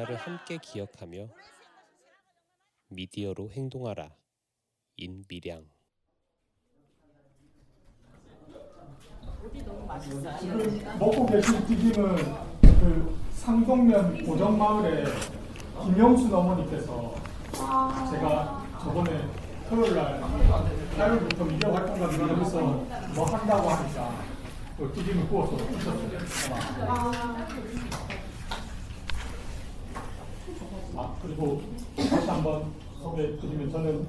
역사를 함께 기억하며 미디어로 행동하라. 인미량. 지금 먹고 계신 튀김은 그 상동면 고정마을의 김영순 어머니께서 제가 저번에 토요일날 화요일부터 미디어 활동가들이 여기서 뭐 한다고 하니까 그 튀김을 구워서 주셨어요. 그리고 다시 한번 소개해드리면 저는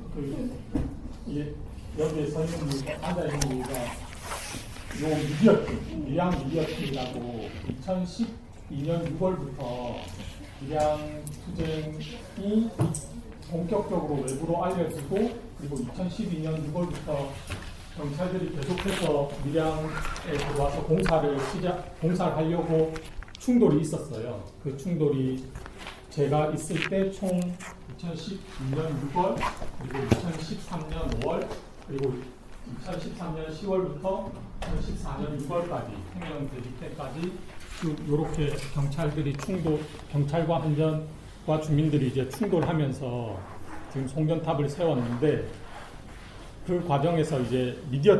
여기에 서 있는 이유가, 앉아 있는 이유가 요 미디어팀, 밀양 미디어팀이라고 2012년 6월부터 밀양 투쟁이 본격적으로 외부로 알려지고, 그리고 2012년 6월부터 경찰들이 계속해서 밀양에 들어와서 공사를 하려고 충돌이 있었어요. 그 충돌이 제가 있을 때 총 2012년 6월, 그리고 2013년 5월, 그리고 2013년 10월부터 2014년 6월까지 행정 대지 때까지 이렇게 경찰과 한전과 주민들이 이제 충돌하면서 지금 송전탑을 세웠는데, 그 과정에서 이제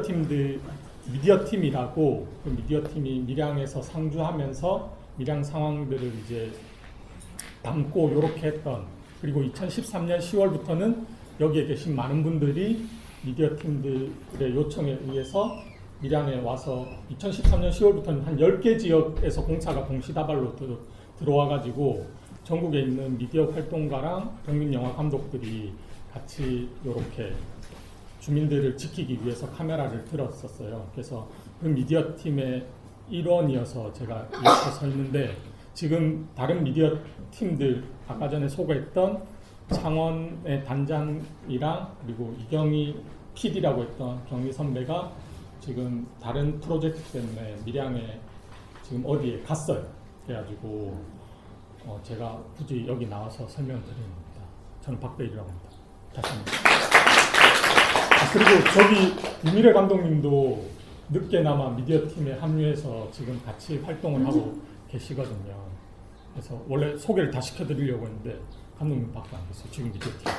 미디어팀이라고 그 미디어팀이 밀양에서 상주하면서 밀양 상황들을 이제 담고 이렇게 했던, 그리고 2013년 10월부터는 여기에 계신 많은 분들이 미디어팀들의 요청에 의해서 밀양에 와서 2013년 10월부터는 한 10개 지역에서 공사가 동시다발로 들어와가지고 전국에 있는 미디어 활동가랑 평민영화 감독들이 같이 이렇게 주민들을 지키기 위해서 카메라를 들었었어요. 그래서 그 미디어팀의 일원이어서 제가 이렇게 서 있는데, 지금 다른 미디어 팀들, 아까 전에 소개했던 창원의 단장이랑 그리고 이경희 PD라고 했던 경희 선배가 지금 다른 프로젝트 때문에 밀양에 지금 어디에 갔어요. 그래가지고 제가 굳이 여기 나와서 설명드립니다. 저는 박배일이라고 합니다. 다시 한번. 그리고 저기 유미래 감독님도 늦게나마 미디어 팀에 합류해서 지금 같이 활동을 하고 계시거든요. 그래서 원래 소개를 다 시켜드리려고 했는데 감독님밖에 안 됐어요. 지금 미디어 팀.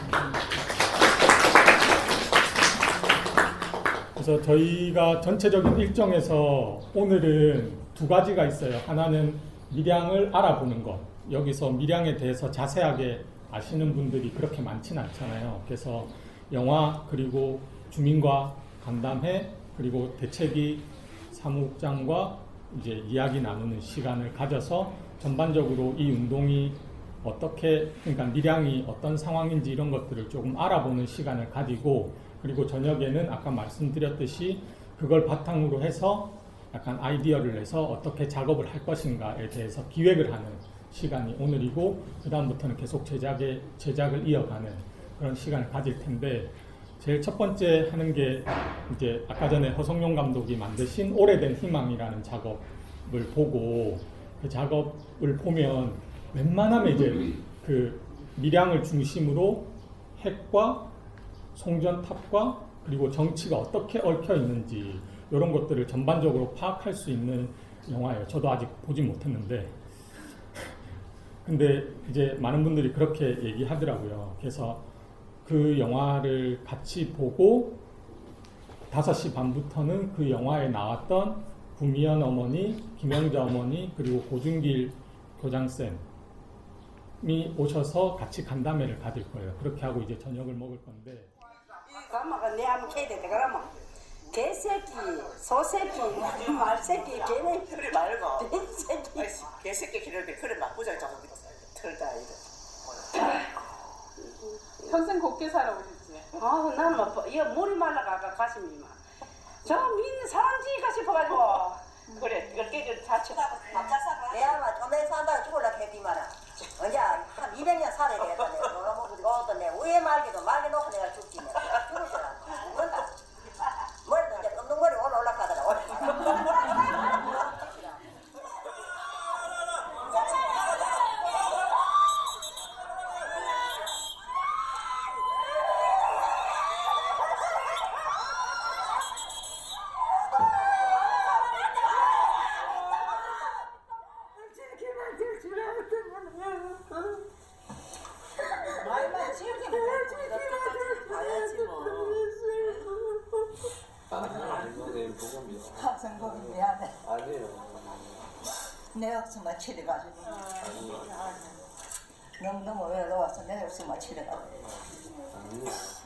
그래서 저희가 전체적인 일정에서 오늘은 두 가지가 있어요. 하나는 밀양을 알아보는 것. 여기서 밀양에 대해서 자세하게 아시는 분들이 그렇게 많지는 않잖아요. 그래서 영화, 그리고 주민과 간담회, 그리고 대책위 사무국장과 이제 이야기 나누는 시간을 가져서 전반적으로 이 운동이 어떻게, 그러니까 밀양이 어떤 상황인지 이런 것들을 조금 알아보는 시간을 가지고, 그리고 저녁에는 아까 말씀드렸듯이 그걸 바탕으로 해서 약간 아이디어를 내서 어떻게 작업을 할 것인가에 대해서 기획을 하는 시간이 오늘이고, 그 다음부터는 계속 제작을 이어가는 그런 시간을 가질 텐데, 제일 첫 번째 하는 게 이제 아까 전에 허성용 감독이 만드신 오래된 희망이라는 작업을 보고, 그 작업을 보면 웬만하면 이제 그 밀양을 중심으로 핵과 송전탑과 그리고 정치가 어떻게 얽혀 있는지 이런 것들을 전반적으로 파악할 수 있는 영화예요. 저도 아직 보지 못했는데 근데 이제 많은 분들이 그렇게 얘기하더라고요. 그래서 그 영화를 같이 보고 5시 반부터는 그 영화에 나왔던 구미연 어머니, 김영자 어머니, 그리고 고준길 교장쌤이 오셔서 같이 간담회를 가질 거예요. 그렇게 하고 이제 저녁을 먹을 건데. 엄마가 내 한번 캐야 되는데 그러면 개새끼, 소새끼, 말새끼, 개새끼 그래 말고 개새끼 개새끼 기르는데 그래 나쁘자 좀 털다 이거. 평생 곱게 살아오셨지? 나는 뭐 이거 물이 말라가 가슴이만 저 민이 사람지가 싶어가지고 그래 이걸 깨질 자체가 내가 아마 좀에 산다고 죽을라 했디 마라. 언제 한 200년 살아야 되겠다. 내가 먹고 어떤 내 위에 말게 놓고 내가 죽지 내가 죽으시라. 뭔다. 머리도 이제 없는 머리 올라가더라. 성공이 미안해. 아니에요. 내 억수만 치려가지고. 너무 외로워서 내 억수만 치려가지고. 아니에요.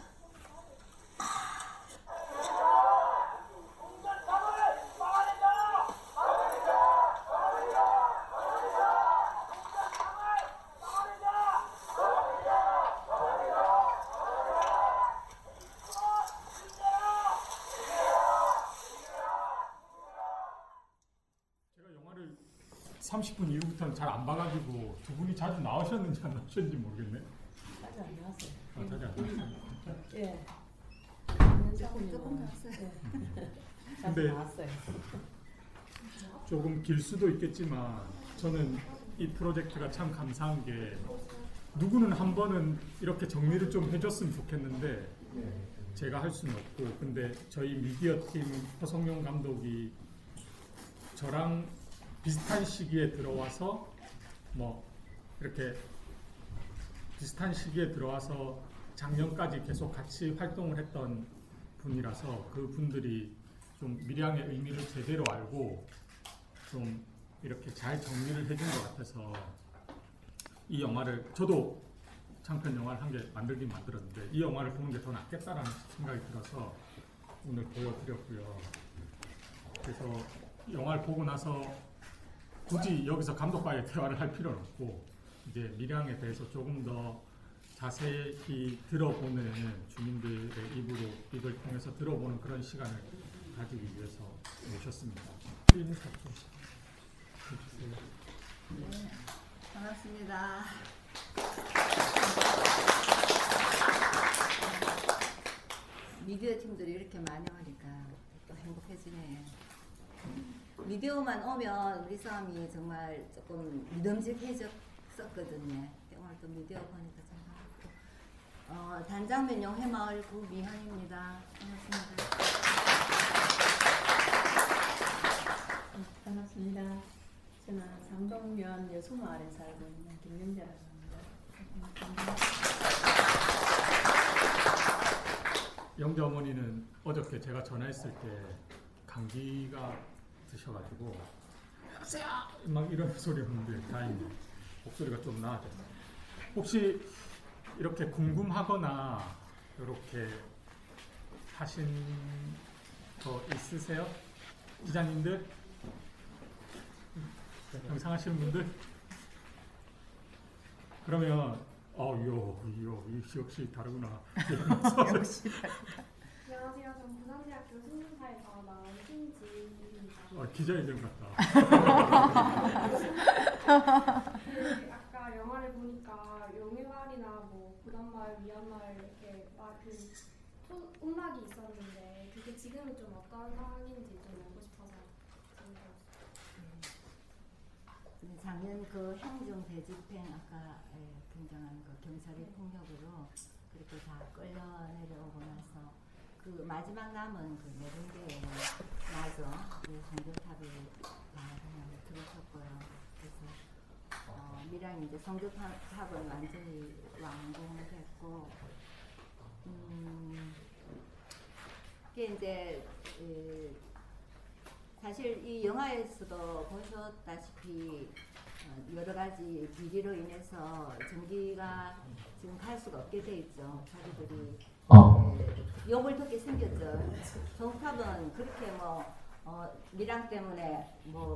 제가 영화를 30분 이후부터는 잘 안 봐가지고 두 분이 자주 나오셨는지 안 나오셨는지 모르겠네. 자주 안 나왔어요. 자주 안 나왔어요. 예. 조금 나왔어요. 자주 근데 나왔어요. 조금 길 수도 있겠지만 저는 이 프로젝트가 참 감사한 게 누구는 한 번은 이렇게 정리를 좀 해줬으면 좋겠는데 제가 할 수는 없고, 근데 저희 미디어 팀 허성용 감독이 저랑 비슷한 시기에 들어와서 뭐 이렇게 비슷한 시기에 들어와서 작년까지 계속 같이 활동을 했던 분이라서 그 분들이 좀 밀양의 의미를 제대로 알고 좀 이렇게 잘 정리를 해준 것 같아서 이 영화를, 저도 장편 영화를 한 개 만들긴 만들었는데 이 영화를 보는 게 더 낫겠다라는 생각이 들어서 오늘 보여드렸고요. 그래서 영화를 보고 나서 굳이 여기서 감독과의 대화를 할 필요는 없고 이제 밀양에 대해서 조금 더 자세히 들어보는, 주민들의 입으로 이걸 통해서 들어보는 그런 시간을 가지기 위해서 모셨습니다. 인사 좀 해주세요. 네, 반갑습니다. 미디어 팀들이 이렇게 많이 오니까 또 행복해지네. 미디어만 오면 우리 싸움이 정말 조금 믿음직해졌었거든요. 오늘 또 미디어 보니까 참 반갑고. 단장면용 해마을 구미현입니다. 반갑습니다. 반갑습니다. 저는 상동면 여수마을에 살고 있는 김명자라고 합니다. 영자 어머니는 어저께 제가 전화했을 때 감기가 드셔가지고 여보세요! 막 이런 소리였는데 다행히 목소리가 좀 나아졌어요. 혹시 이렇게 궁금하거나 이렇게 하신 거 있으세요? 기자님들? 영상하시는 분들? 그러면 역시 다르구나. 역시 안녕하세요. 전 부산대학교 신문사에서 나온 신지입니다. 기자 이름 같다. 아까 영화를 보니까 영일마을이나 뭐 부담마을, 미얀마을 이렇게 음악이 있었는데 그게 지금은 좀 어떤 상황인지 좀 알고 싶어서 작년 그 행정 대집행 아까 굉장한 그 경찰의 폭력으로 그렇게 다 끌려 내려오고 나서 그 마지막 남은 그 네 군데에 마저 그 성교탑이 그냥 들어섰고요. 그래서 밀양이 이제 성교탑은 완전히 완공됐고, 이게 이제 사실 이 영화에서도 보셨다시피 여러 가지 비리로 인해서 전기가 지금 갈 수가 없게 돼 있죠. 자기들이 욕을 듣게 생겼죠. 성탑은 그렇게 밀양 때문에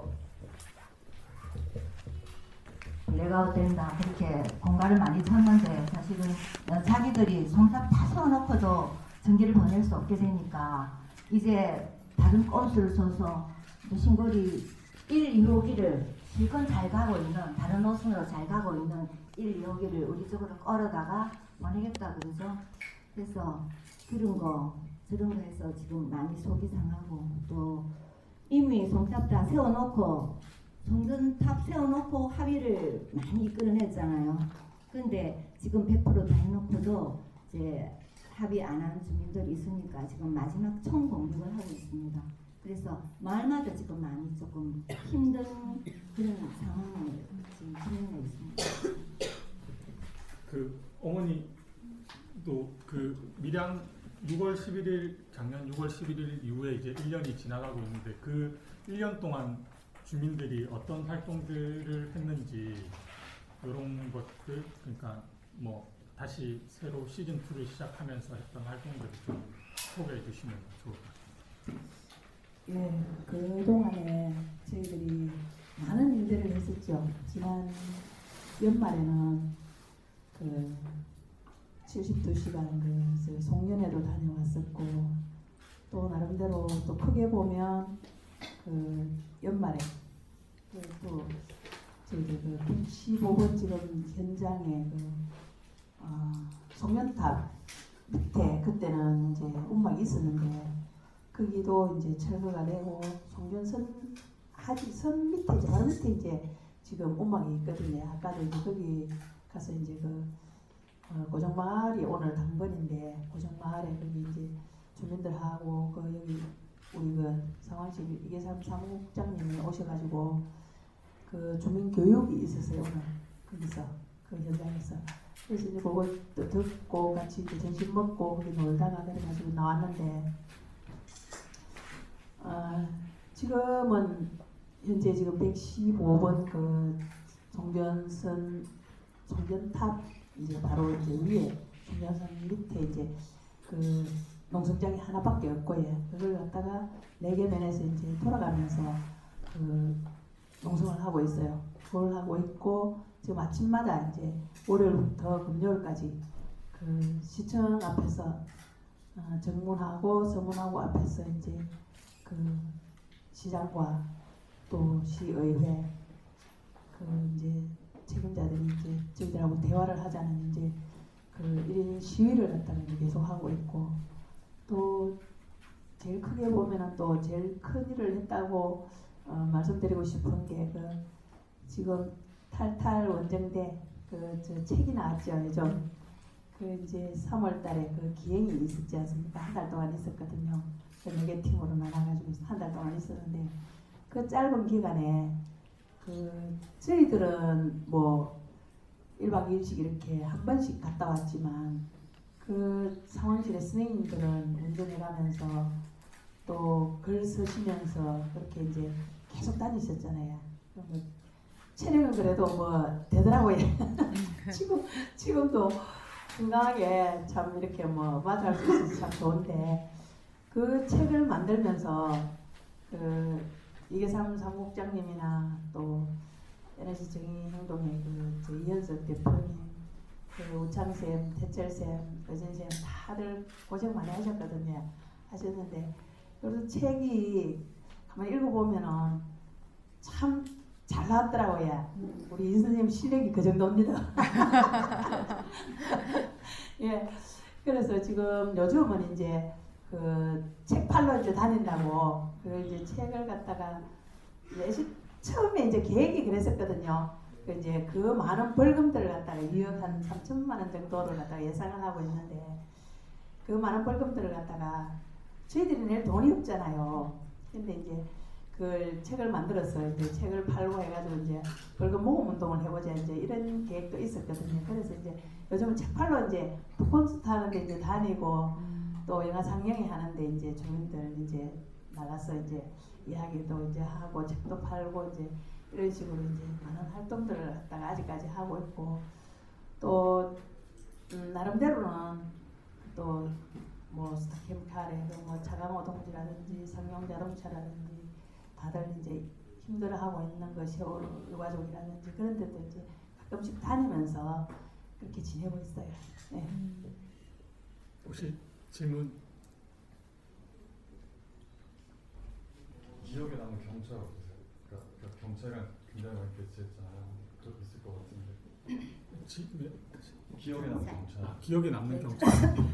레이아웃 된다 그렇게 공갈을 많이 쳤는데 사실은 자기들이 성탑 다 세워놓고도 전기를 보낼 수 없게 되니까 이제 다른 꼼수를 써서 신고리 1, 2호기를 실컷 잘 가고 있는, 다른 노선으로 잘 가고 있는 1, 2호기를 우리 쪽으로 끌어다가 보내겠다 그러죠. 그래서 그런 거 해서 지금 많이 속이 상하고, 또 이미 성탑 다 세워놓고 성전탑 세워놓고 합의를 많이 이끌어냈잖아요. 근데 지금 100% 다 해놓고도 이제 합의 안 한 주민들이 있으니까 지금 마지막 총공격을 하고 있습니다. 그래서 마을마다 지금 많이 조금 힘든 그런 상황을 지금 진행하고 있습니다. 그 어머니도 그 6월 11일 작년 6월 11일 이후에 이제 1년이 지나가고 있는데 그 1년 동안 주민들이 어떤 활동들을 했는지 이런 것들 그러니까 뭐 다시 새로 시즌 2를 시작하면서 했던 활동들을 좀 소개해 주시면 좋을 것 같습니다. 예, 그동안에 저희들이 많은 일들을 했었죠. 지난 연말에는 그 72시간 그 송년회도 다녀왔었고 또 나름대로 또 크게 보면 그 연말에 또 저희들 그 115번 지금 현장에 그 송년탑 밑에 그때는 이제 운막이 있었는데 거기도 이제 철거가 되고 송전선 선 밑에 이제 바로 밑에 이제 지금 운막이 있거든요. 아까도 이제 거기 가서 이제 그 고정마을이 오늘 당번인데 고정마을에 거기 이제 주민들하고 그 여기 우리 그 상황시 이계삼 사무국장님이 오셔가지고 그 주민 교육이 있었어요 오늘 거기서 그 현장에서. 그래서 이제 그거 듣고 같이 이제 점심 먹고 거기 놀다가 그래가지고 나왔는데 지금은 현재 지금 115번 그 송전탑 이제 바로 이제 위에 송전선 밑에 이제 그 농성장이 하나밖에 없고요. 그걸 갖다가 4개 면에서 이제 돌아가면서 그 농성을 하고 있어요. 그걸 하고 있고 지금 아침마다 이제 월요일부터 금요일까지 그 시청 앞에서 정문하고 서문하고 앞에서 이제 그 시장과 또 시의회 그 이제 책임자들이 이제 저희들하고 대화를 하자는 이제 그 1인 시위를 갖다가 계속 하고 있고 또 제일 크게 보면은 또 제일 큰 일을 했다고 말씀드리고 싶은 게 그 지금 탈탈 원정대 그 저 책이 나왔죠. 요즘 그 이제 3월달에 그 기행이 있었지 않습니까? 한 달 동안 있었거든요. 그 4개 팀으로 나눠가지고 한 달 동안 있었는데 그 짧은 기간에 그 저희들은 뭐 1박 2일씩 이렇게 한 번씩 갔다 왔지만 그 상황실의 선생님들은 운전해가면서 또 글 쓰시면서 그렇게 이제 계속 다니셨잖아요. 뭐 체력은 그래도 뭐 되더라고요. 지금도 건강하게 참 이렇게 뭐 맞이할 수 있어서 참 좋은데 그 책을 만들면서 그 이계삼 사무국장님이나 또 에너지 정의 행동의 그 이현석 대표님, 그 우창쌤, 태철쌤, 의진쌤 다들 고생 많이 하셨거든요. 하셨는데 그래서 책이 가만히 읽어보면은 참 잘 나왔더라고요. 우리 인 선생님 실력이 그 정도입니다. 예, 그래서 지금 요즘은 이제 그 책 팔러 이제 다닌다고 그 이제 책을 갖다가 처음에 이제 계획이 그랬었거든요. 그 이제 그 많은 벌금들을 갖다가 2억 한 3천만 원 정도를 갖다가 예상을 하고 있는데 그 많은 벌금들을 갖다가 저희들이 낼 돈이 없잖아요. 근데 이제 그 책을 만들어서 이제 책을 팔고 해가지고 이제 벌금 모금 운동을 해보자 이제 이런 계획도 있었거든요. 그래서 이제 요즘은 책 팔러 이제 콘서트 하는데 이제 다니고 또 영화 상영회 하는데 이제 주민들 이제 나가서 이제 이야기도 이제 하고 책도 팔고 이제 이런 식으로 이제 많은 활동들을 갖다가 아직까지 하고 있고 또 나름대로는 또 뭐 스타캠칼에 뭐 차강호 동지라든지 상용자동차라든지 다들 이제 힘들어하고 있는 거 세월호 유가족이라든지 그런 데도 이제 가끔씩 다니면서 그렇게 지내고 있어요. 네. 혹시 질문? 기억에 남는 경찰 어떠세요? 그러니까 경찰이랑 굉장히 많이 배치했잖아요. 그것도 있을 것 같은데. 기억에 남는 경찰. 기억에 남는 경찰.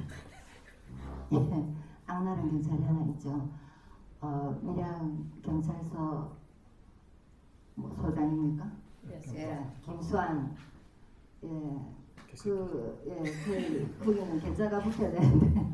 예, 악랄한 경찰이 하나 있죠. 밀양 경찰서 뭐 소장입니까? 예, 김수환. 예, 거기는 계좌가 붙여야 되는데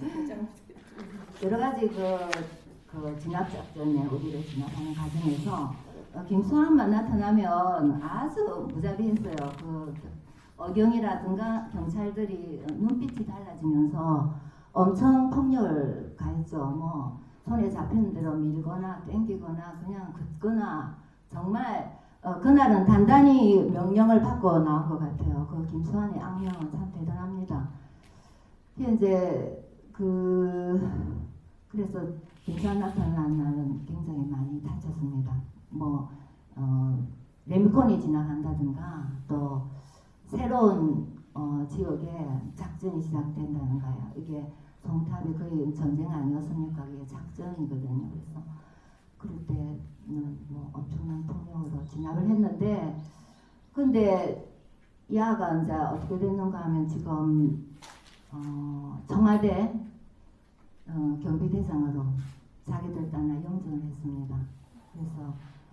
여러 가지 그 진압 작전에 우리를 진압하는 과정에서 김수환만 나타나면 아주 무자비했어요. 그 어경이라든가 경찰들이 눈빛이 달라지면서 엄청 폭력을 가했죠. 뭐 손에 잡히는 대로 밀거나 땡기거나 그냥 긋거나 정말 그날은 단단히 명령을 받고 나온 것 같아요. 그 김수환의 악명은 참 대단합니다. 현재 그래서 김수환 나타난 날은 굉장히 많이 다쳤습니다. 뭐 레미콘이 지나간다든가 또 새로운 지역에 작전이 시작된다는 거예요. 이게 송탑이 거의 전쟁 아니었습니까? 이게 작전이거든요. 그래서 그럴 때는 뭐 엄청난 폭력으로 진압을 했는데, 근데 이 아가 이제 어떻게 됐는가 하면 지금 청와대 경비대장으로 자기들 따라 영전을 했습니다. 그래서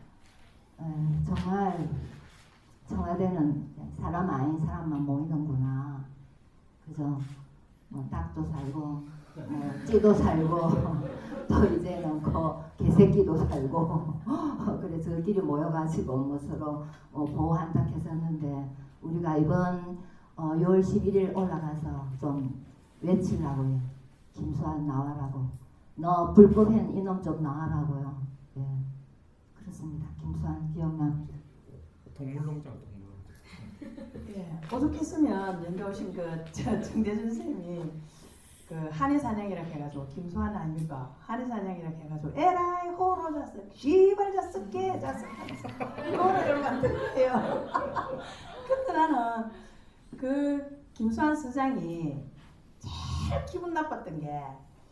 정말 청와대는 사람 아닌 사람만 모이는구나. 그죠? 뭐 닭도 살고 찌도 살고 또 이제는 개새끼도 살고 그래 저끼리 모여가지고 뭐 서로 보호한다 했었는데, 우리가 이번 6월 11일 올라가서 좀 외치려고요. 김수환 나와라고. 너 불법한 이놈 좀 나와라고요. 예. 그렇습니다. 김수환 기억납니다. 동물농장. 예, 오죽했으면 연가 오신 정대준 선생님이 한해사냥이라고 해가지고 김수환 아닙니까? 한해사냥이라고 해가지고 에라이 호로 잤어 씨발 잤어 깨 잤어 노래를 만들게요. 근데 나는 그 김수환 서장이 제일 기분 나빴던 게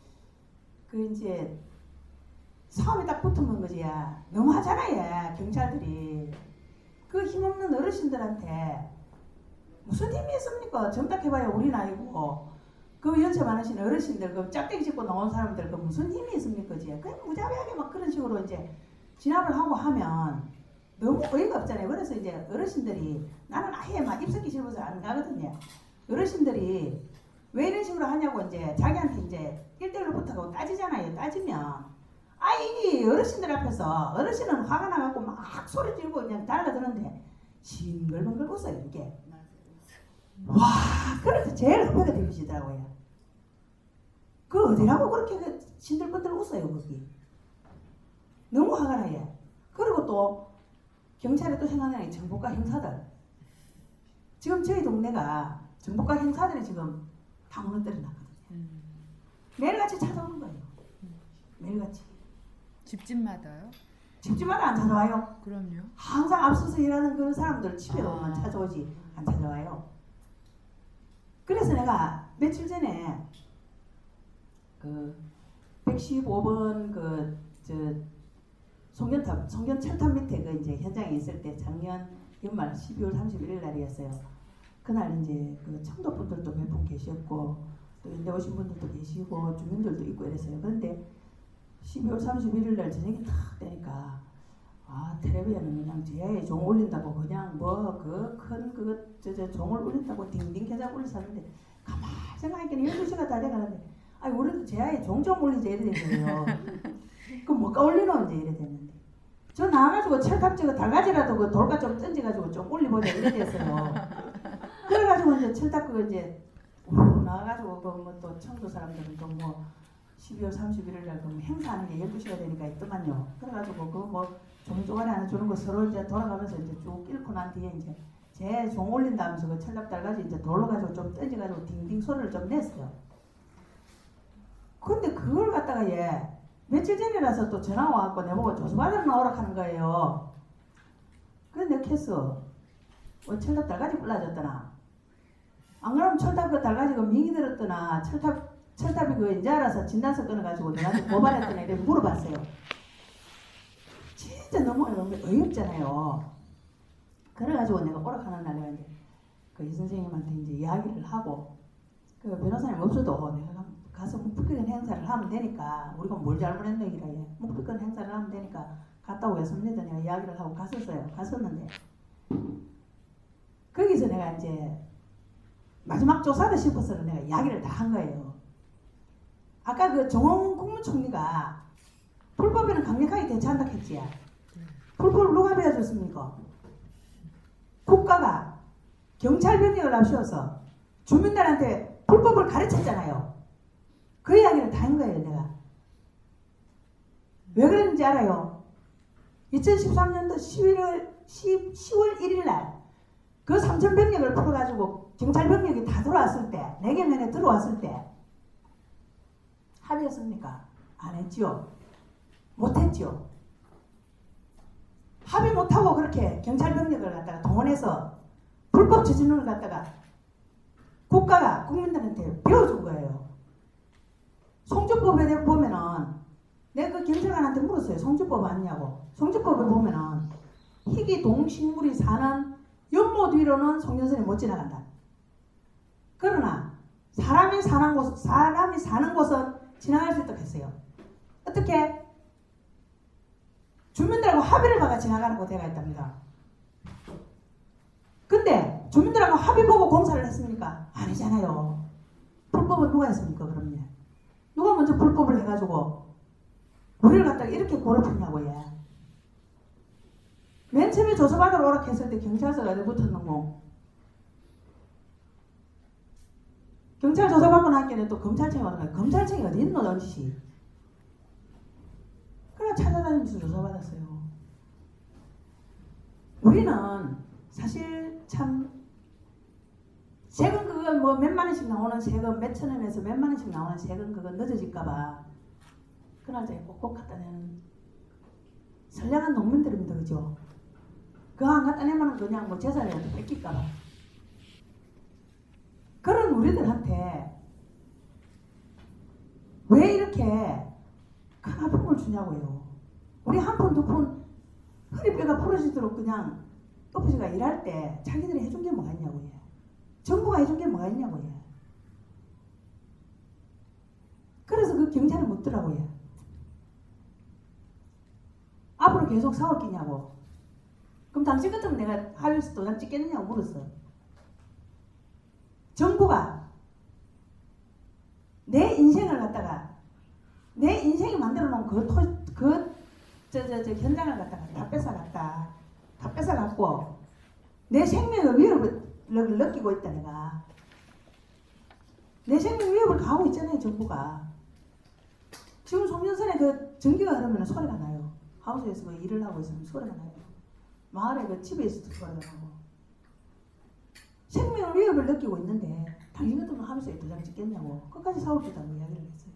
이제 싸움이 딱 붙으면 거지. 너무 하잖아요. 경찰들이 그 힘없는 어르신들한테 무슨 힘이 있습니까? 정답해봐야 우리 나이고 그 연세 많으신 어르신들 그 짝대기 짚고 나온 사람들 그 무슨 힘이 있습니까? 그냥 무자비하게 막 그런 식으로 이제 진압을 하고 하면 너무 어이가 없잖아요. 그래서 이제 어르신들이 나는 아예 막 입석기 싫어서 안 가거든요. 어르신들이 왜 이런 식으로 하냐고 이제 자기한테 이제 1대1로 붙어가고 따지잖아요. 따지면 이 어르신들 앞에서 어르신은 화가 나갖고 막 소리 지르고 그냥 달라드는데 싱글벙글 웃어요 이게. 와, 그래서 제일 흡혈가 되시더라고요. 그 어디라고 그렇게 신들번들 웃어요 거기. 너무 화가 나요. 그리고 또 경찰에 또 생각나는 게 정보과 형사들. 지금 저희 동네가 정보과 형사들이 지금 다 무너뜨려 놨거든요. 매일같이 찾아오는 거예요. 매일같이. 집집마다요? 집집마다 안 찾아와요. 그럼요. 항상 앞서서 일하는 그런 사람들 집에만 찾아오지 안 찾아와요. 그래서 내가 며칠 전에 115번 송견 철탑 밑에 이제 현장에 있을 때 작년 연말 12월 31일 날이었어요. 그날 이제 청도 분들도 몇 분 계셨고 또 연대 오신 분들도 계시고 주민들도 있고 이랬어요. 그런데 12월 31일 날 저녁에 탁 되니까 텔레비전은 그냥 제 종 올린다고 그냥 큰 종을 올린다고 딩딩 계좌 올렸었는데 가만히 생각하니까 12시가 다 돼가는데 우리도 제 아예 종 좀 올리자 이래 되거든요. 그럼 뭐가 올리노 이제 이래 됐는데 저 나와가지고 철탑 찍어 달가지라도 돌가 좀 던져가지고 좀 올리보자 이래 됐어요. 그래가지고 이제 철탑 그거 이제 나와가지고 또 청도 사람들은 또 12월 31일 날 행사하는 게 12시가 되니까 있더만요. 그래가지고 종종아리 하나 주는 거 서로 이제 돌아가면서 이제 쭉 끓고 난 뒤에 이제 제 종 올린다면서 그 철탑 달가지 이제 돌로 가지고 좀 던져가지고 딩딩 소리를 좀 냈어요. 근데 그걸 갖다가 며칠 전이라서 또 전화 와갖고 내보고 조수받으러 나오라 하는 거예요. 그래서 내가 했어. 철탑 달가지 불러줬더나. 안 그러면 철탑 그 달가지 그 민이 들었더나 철탑이 그 이제 알아서 진단서 끊어가지고 내한테 고발했더니 이렇게 물어봤어요. 진짜 너무 어이없잖아요. 그래가지고 내가 오락하는 날에 이제 이 선생님한테 이제 이야기를 하고 그 변호사님 없어도 내가 가서 묵비권 행사를 하면 되니까 우리가 뭘 잘못했노 이라 묵비권 행사를 하면 되니까 갔다 오겠습니다. 내가 이야기를 하고 갔었는데 거기서 내가 이제 마지막 조사다 싶어서 내가 이야기를 다 한 거예요. 아까 그 정홍 국무총리가 불법에는 강력하게 대처한다 했지. 불법을 누가 배워줬습니까? 국가가 경찰 병력을 앞세워서 주민들한테 불법을 가르쳤잖아요. 그 이야기를 다 한 거예요, 내가. 왜 그랬는지 알아요? 2013년도 10월 1일 날 그 3,000병력을 풀어가지고 경찰 병력이 다 들어왔을 때, 내계면에 들어왔을 때 합의했습니까? 안 했지요. 못했지요. 합의 못하고 그렇게 경찰 병력을 갖다가 동원해서 불법 저지르는 걸 갖다가 국가가 국민들한테 배워준 거예요. 송주법에 보면은 내가 그 경찰관한테 물었어요. 송주법 아니냐고. 송주법에 보면은 희귀 동식물이 사는 연못 위로는 송전선이 못 지나간다. 그러나 사람이 사는 곳은 지나갈 수 있도록 했어요. 어떻게? 주민들하고 합의를 봐가 지나가는 곳에가 있답니다. 근데 주민들하고 합의 보고 공사를 했습니까? 아니잖아요. 불법은 누가 했습니까? 그럼요. 누가 먼저 불법을 해가지고 우리를 갖다가 이렇게 고립했냐고. 얘. 맨 처음에 조사받으러 오라 했을 때 경찰서가 어디 붙었는고. 경찰 조사받고 나기에는 또 검찰청에 오는 거야. 검찰청이 어디 있노 당시. 그래 찾아다니면서 조사받았어요. 우리는 사실 참 세금 그거 뭐 몇만 원씩 나오는 세금 몇천 원에서 몇만 원씩 나오는 세금 그거 늦어질까봐 그날짜에 꼭꼭 갖다 내는 선량한 농민들입니다. 그죠? 그거 안 갖다 내면 그냥 뭐 재산이라도 뺏길까봐. 그런 우리들한테 왜 이렇게 큰 아픔을 주냐고요. 우리 한 푼 두 푼 허리뼈가 부러지도록 그냥 엎어지가 일할 때 자기들이 해준 게 뭐가 있냐고요. 정부가 해준 게 뭐가 있냐고요. 그래서 그 경찰을 묻더라고요. 앞으로 계속 싸울 끼냐고. 그럼 당신 같으면 내가 합의해서 도장 찍겠느냐고 물었어. 정부가 내 인생을 갖다가 내 인생이 만들어 놓은 현장을 갖다가 다 뺏어갔다. 다 뺏어갔고 내 생명의 위협을 느끼고 있다. 내가 내 생명 위협을 가하고 있잖아요. 정부가 지금 송전선에 그 전기가 흐르면 소리가 나요. 하우스에서 뭐 일을 하고 있으면 소리가 나요. 마을에 그 집에 있어도 소리가 나고 생명의 위협을 느끼고 있는데 당신 같으면 하면서 도장 찍겠냐고 끝까지 싸우겠다고 이야기를 했어요.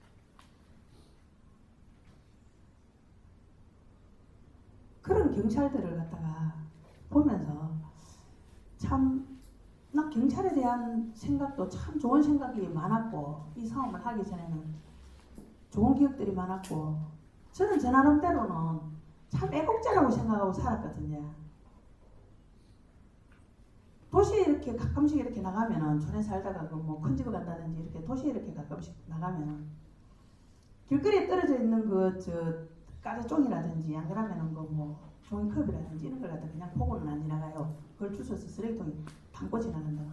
그런 경찰들을 갖다가 보면서 참 나 경찰에 대한 생각도 참 좋은 생각이 많았고 이 상황을 하기 전에는 좋은 기억들이 많았고 저는 저 나름대로는 참 애국자라고 생각하고 살았거든요. 도시에 이렇게 가끔씩 이렇게 나가면은 촌에 살다가 뭐 큰 집에 간다든지 이렇게 도시에 이렇게 가끔씩 나가면은 길거리에 떨어져 있는 그 가재종이라든지 안 그러면은 뭐 종이컵이라든지 이런 걸 갖다 그냥 보고는 안 지나가요. 그걸 주워서 쓰레기통에 담고 지나간다고요.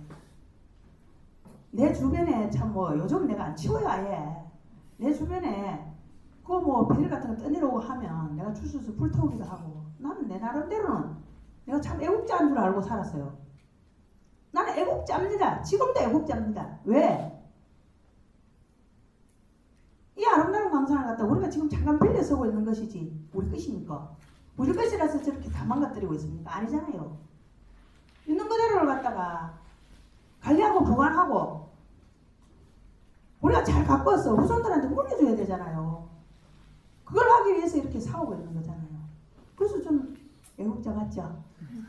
내 주변에 참 뭐 요즘 내가 안 치워요 아예. 내 주변에 그 뭐 비닐 같은 거 떠내려오고 하면 내가 주워서 불태우기도 하고 나는 내 나름대로는 내가 참 애국자인 줄 알고 살았어요. 나는 애국자입니다. 지금도 애국자입니다. 왜? 이 아름다운 광산을 갖다 우리가 지금 잠깐 빌려서고 있는 것이지 우리 것입니까? 우리 것이라서 저렇게 다 망가뜨리고 있습니까? 아니잖아요. 있는 그대로를 갖다가 관리하고 보관하고 우리가 잘 갖고 와서 후손들한테 물려줘야 되잖아요. 그걸 하기 위해서 이렇게 싸우고 있는 거잖아요. 그래서 좀 애국자 같죠?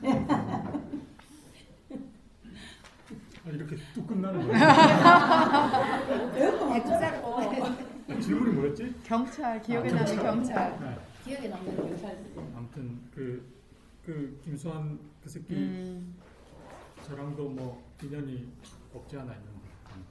이렇게 뚝 끝나는 거예요. 질문이 뭐였지? 경찰, 기억에 남는 경찰. 네. 기억에 남는 경찰. 아무튼 그 김수환 그 새끼 저랑도 뭐 인연이 없지 않아 있는데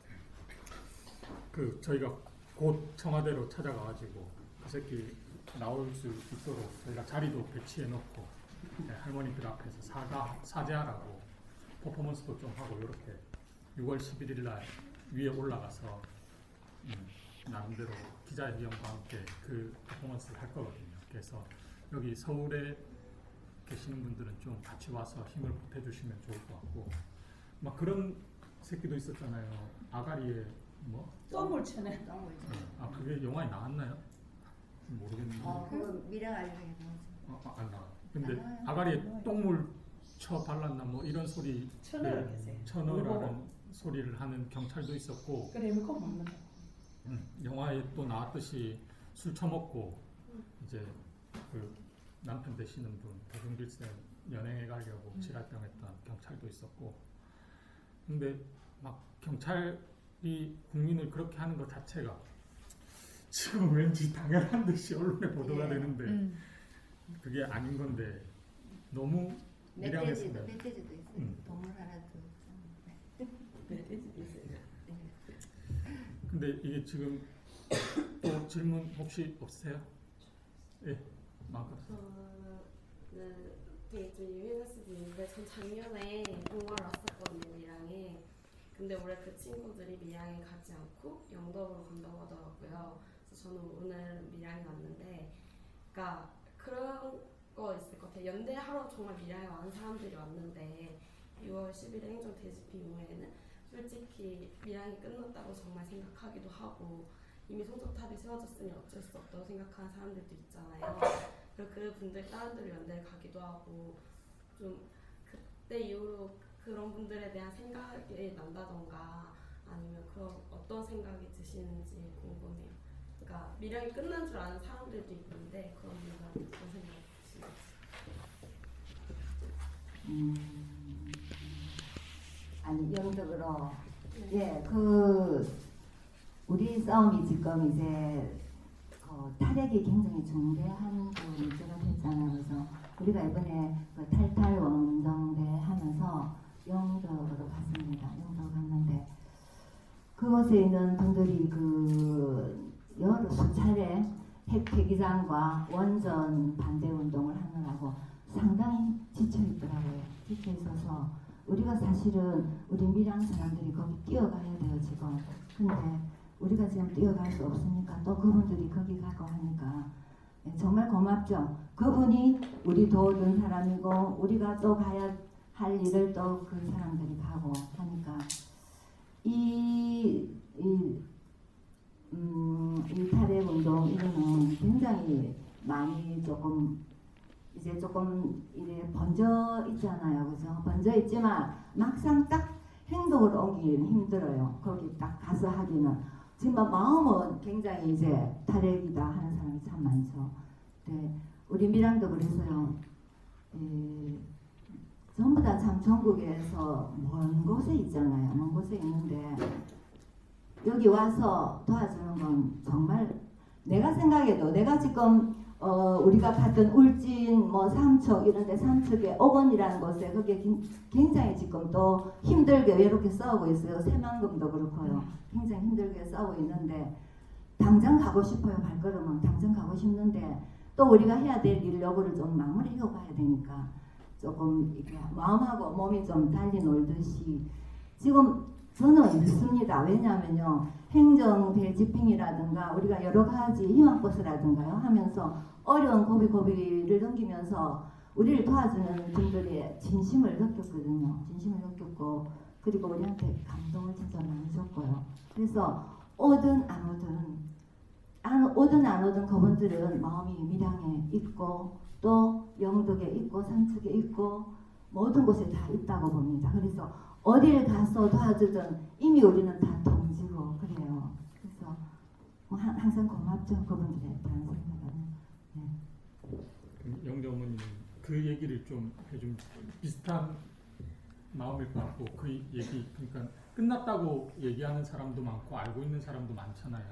그 저희가 곧 청와대로 찾아가가지고 그 새끼 나올 수 있도록 저희가 자리도 배치해 놓고 할머니들 앞에서 사죄하라고 퍼포먼스도 좀 하고 이렇게 6월 11일 날 위에 올라가서 나름대로 기자회견과 함께 그 퍼포먼스를 할 거거든요. 그래서 여기 서울에 계시는 분들은 좀 같이 와서 힘을 보태주시면 좋을 것 같고 막 그런 새끼도 있었잖아요. 아가리에 뭐? 똥물 쳐내. 아 그게 영화에 나왔나요? 모르겠는데. 그건 미량 알려주게 나오죠. 안 나와. 근데 아가리에 똥물 쳐 발랐나 뭐 이런 소리. 천어라는 소리를 하는 경찰도 있었고. 그래 이거 먹는다. 영화에 또 나왔듯이 술 처먹고 이제 그 남편 되시는 분 대중길세 연행해 가려고 지랄병했던 경찰도 있었고. 근데 막 경찰이 국민을 그렇게 하는 것 자체가 지금 왠지 당연한 듯이 언론에 보도가 되는데 그게 아닌 건데 너무 미량했습니다. 멧돼지도 있어요. 동물 하나도. 멧돼지도 있어요. 근데 이게 지금 또 질문 혹시 없으세요? 예, 마음껏. 저는 되게 좀 유명할 수도 있는데 전 작년에 동화를 왔었거든요, 밀양에. 근데 올해 그 친구들이 밀양에 가지 않고 영덕으로 간다고 하더라고요. 그래서 저는 오늘 밀양에 왔는데, 그러니까 그런 거 있을 것 같아요. 연대하러 정말 밀양에 많은 사람들이 왔는데 6월 10일에 행정 대집회 이후에는 솔직히 밀양이 끝났다고 정말 생각하기도 하고 이미 송적탑이 세워졌으니 어쩔 수 없다고 생각하는 사람들도 있잖아요. 그리고 그 분들 다른 데로 연대를 가기도 하고 좀 그때 이후로 그런 분들에 대한 생각이 난다던가 아니면 그런 어떤 생각이 드시는지 궁금해요. 그러니까 밀양이 끝난 줄 아는 사람들도 있는데 그런 분들은 어떤 생각이 드시는지. 아니 영적으로 우리 싸움이 지금 이제 타격이 굉장히 중대한 문제가 됐잖아요. 그래서 우리가 이번에 탈탈 원정대 하면서 영덕으로 갔습니다. 영덕 갔는데 그곳에 있는 분들이 여러 수차례 핵 폐기장과 원전 반대 운동을 하느라고 상당히 지쳐 있더라고요. 지쳐 있어서 우리가 사실은 우리 밀양 사람들이 거기 뛰어가야 돼요 지금. 근데 우리가 지금 뛰어갈 수 없으니까 또 그분들이 거기 가고 하니까 정말 고맙죠. 그분이 우리 도와준 사람이고 우리가 또 가야 할 일을 또 그 사람들이 가고 하니까 이 탈핵 운동 이거는 굉장히 많이 조금 이래 번져 있잖아요. 그죠? 번져 있지만 막상 딱 행동으로 옮기기는 힘들어요. 거기 딱 가서 하기는. 지금 마음은 굉장히 이제 탈핵이다 하는 사람이 참 많죠. 네, 우리 밀양도 그래서요. 전부 다 참 전국에서 먼 곳에 있잖아요. 먼 곳에 있는데 여기 와서 도와주는 건 정말 내가 생각해도 내가 지금 우리가 갔던 울진 삼척 이런 데 삼척에 옥원이라는 곳에 거기에 굉장히 지금 또 힘들게 외롭게 싸우고 있어요. 새만금도 그렇고요. 굉장히 힘들게 싸우고 있는데 당장 가고 싶어요. 발걸음은 당장 가고 싶는데 또 우리가 해야 될 일 여부를 좀 마무리하고 가야 되니까 조금 이렇게 마음하고 몸이 좀 달리 놀듯이 지금 저는 믿습니다. 왜냐하면요. 행정대 집행이라든가 우리가 여러 가지 희망버스라든가요 하면서 어려운 고비를 넘기면서 우리를 도와주는 분들의 진심을 느꼈거든요. 진심을 느꼈고 그리고 우리한테 감동을 진짜 많이 줬고요. 그래서 오든 안 오든 그분들은 마음이 밀양에 있고 또 영덕에 있고 삼척에 있고 모든 곳에 다 있다고 봅니다. 그래서 어딜 가서 도와주든 이미 우리는 다 동지고 그래요. 그래서 항상 고맙죠. 그분들에 대한 생각은. 네. 영대 어머니는 그 얘기를 좀 해좀 비슷한 마음일 것 같고 그 얘기 그러니까 끝났다고 얘기하는 사람도 많고 알고 있는 사람도 많잖아요.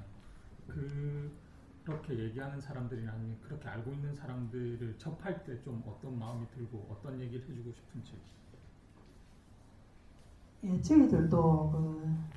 그렇게 얘기하는 사람들이나 아니면 그렇게 알고 있는 사람들을 접할 때 좀 어떤 마음이 들고 어떤 얘기를 해주고 싶은지. 예, 저희들도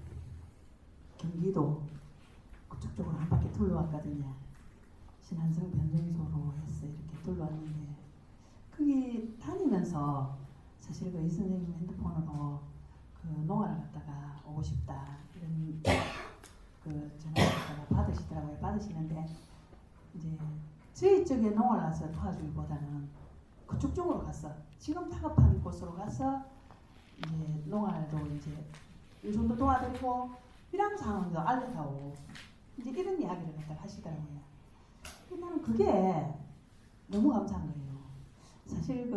경기도 그쪽으로 한 바퀴 둘러왔거든요. 신한성 변정소로 해서 이렇게 둘러왔는데 거기 다니면서 사실 이 선생님 핸드폰으로 농아를 갖다가 오고 싶다 이런 전화를 갖다가 받으시더라고요. 받으시는데 이제 저희 쪽에 농아를 와서 도와주기보다는 그쪽 쪽으로 가서 지금 다급한 곳으로 가서 이제 농아도 이제 이 정도 도와드리고 밀양 상황도 알려다오. 이제 이런 이야기를 갖다 하시더라고요. 나는 그게 너무 감사한 거예요. 사실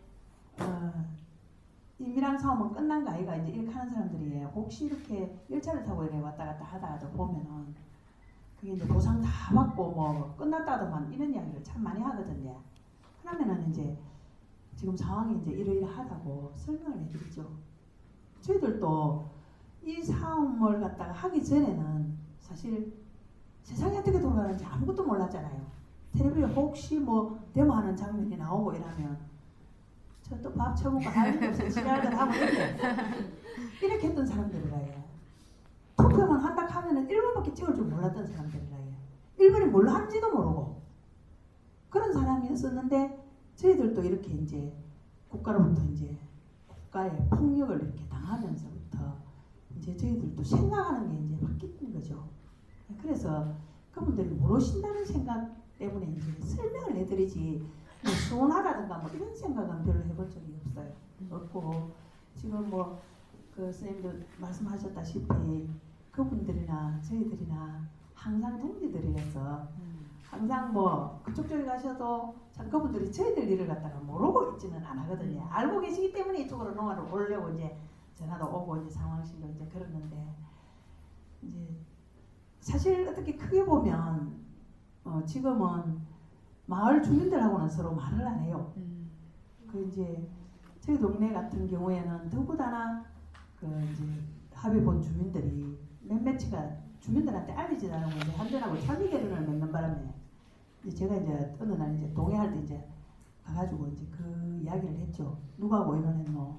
이 밀양 사업은 끝난 거 아이가 이제 이렇게 하는 사람들이 혹시 이렇게 열차를 타고 이렇게 왔다 갔다 하다가도 보면은 그게 이제 보상 다 받고 뭐 끝났다더만 이런 이야기를 참 많이 하거든요. 그러면은 이제 지금 상황이 이제 이러이러하다고 설명을 해드리죠. 저희들도 이 사업을 갖다가 하기 전에는 사실 세상이 어떻게 돌아가는지 아무것도 몰랐잖아요. 텔레비에 혹시 뭐 데모하는 장면이 나오고 이러면 저 또 밥 처먹고 할 일 없어 지랄들 하고 이렇게 했던 사람들이라요. 투표만 한다 하면은 1번밖에 찍을 줄 몰랐던 사람들이라요. 1번이 뭘 하는지도 모르고 그런 사람이었었는데 저희들도 이렇게 이제 국가로부터 이제 국가의 폭력을 이렇게 당하면서부터 이제 저희들도 생각하는 게 이제 바뀐 거죠. 그래서 그분들이 모르신다는 생각 때문에 이제 설명을 해드리지 뭐 수원하다든가 뭐 이런 생각은 별로 해볼 적이 없어요. 없고 지금 뭐 그 선생님도 말씀하셨다시피 그분들이나 저희들이나 항상 동지들이라서 항상 뭐 그쪽저기 가셔도 참 그분들이 저희들 일을 갖다가 모르고 있지는 않거든요. 알고 계시기 때문에 이쪽으로 농화를 오려고 이제 전화도 오고 이제 상황실로 이제 그러는데 이제 사실 어떻게 크게 보면 지금은 마을 주민들하고는 서로 말을 안 해요. 그 이제 저희 동네 같은 경우에는 더구나 그 이제 합의 본 주민들이 몇몇이가 주민들한테 알리지 않은 이제 한전하고 참여 결연을 맺는 바람에 이제 제가 이제 어느 날 이제 동해할 때 이제 가가지고 이제 그 이야기를 했죠. 누구하고 의논했노?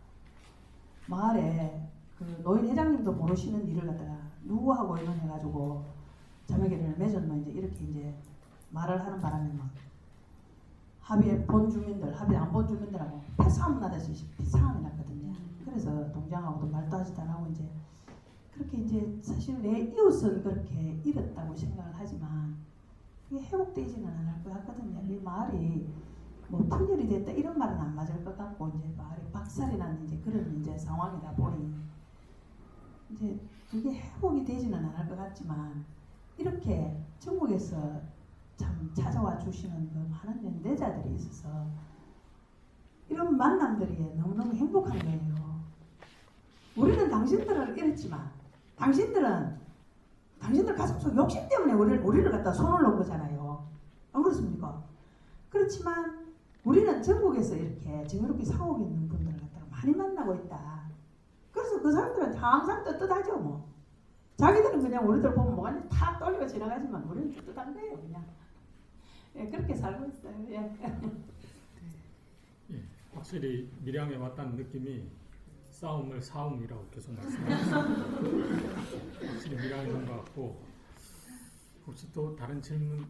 마을에 그 노인 회장님도 모르시는 일을 갖다가 누구하고 의논해가지고 참여 결연을 맺었노? 이제 이렇게 이제 말을 하는 바람에 막 합의에 본 주민들, 합의 안 본 주민들하고 패싸움 나듯이 싸움이 났거든요. 그래서 동장하고도 말도 하지도 안 하고 이제 그렇게 이제 사실 내 이웃은 그렇게 잃었다고 생각을 하지만 그게 회복되지는 않을 것 같거든요. 이 마을이 뭐 분열이 됐다 이런 말은 안 맞을 것 같고 이제 마을이 박살이 난 이제 그런 이제 상황이다 보니 이제 그게 회복이 되지는 않을 것 같지만 이렇게 전국에서 참 찾아와 주시는 그 많은 연대자들이 있어서 이런 만남들이 너무너무 행복한 거예요. 우리는 당신들을 잃었지만 당신들 가슴 속 욕심 때문에 우리를 갖다 손을 놓은 거잖아요. 안 그렇습니까? 그렇지만 우리는 전국에서 이렇게 정의롭게 살고 있는 분들을 갖다가 많이 만나고 있다. 그래서 그 사람들은 항상 떳떳하죠. 뭐 자기들은 그냥 우리들 보면 뭐가 탁 떨리고 지나가지만 우리는 떳떳한 거예요. 그냥 예, 그렇게 살고 있어요. 예. 예, 확실히 밀양에 왔다는 느낌이 싸움을 사움이라고 계속 말씀하셨습니다. 확실히 밀양에 온 것 같고 혹시 또 다른 질문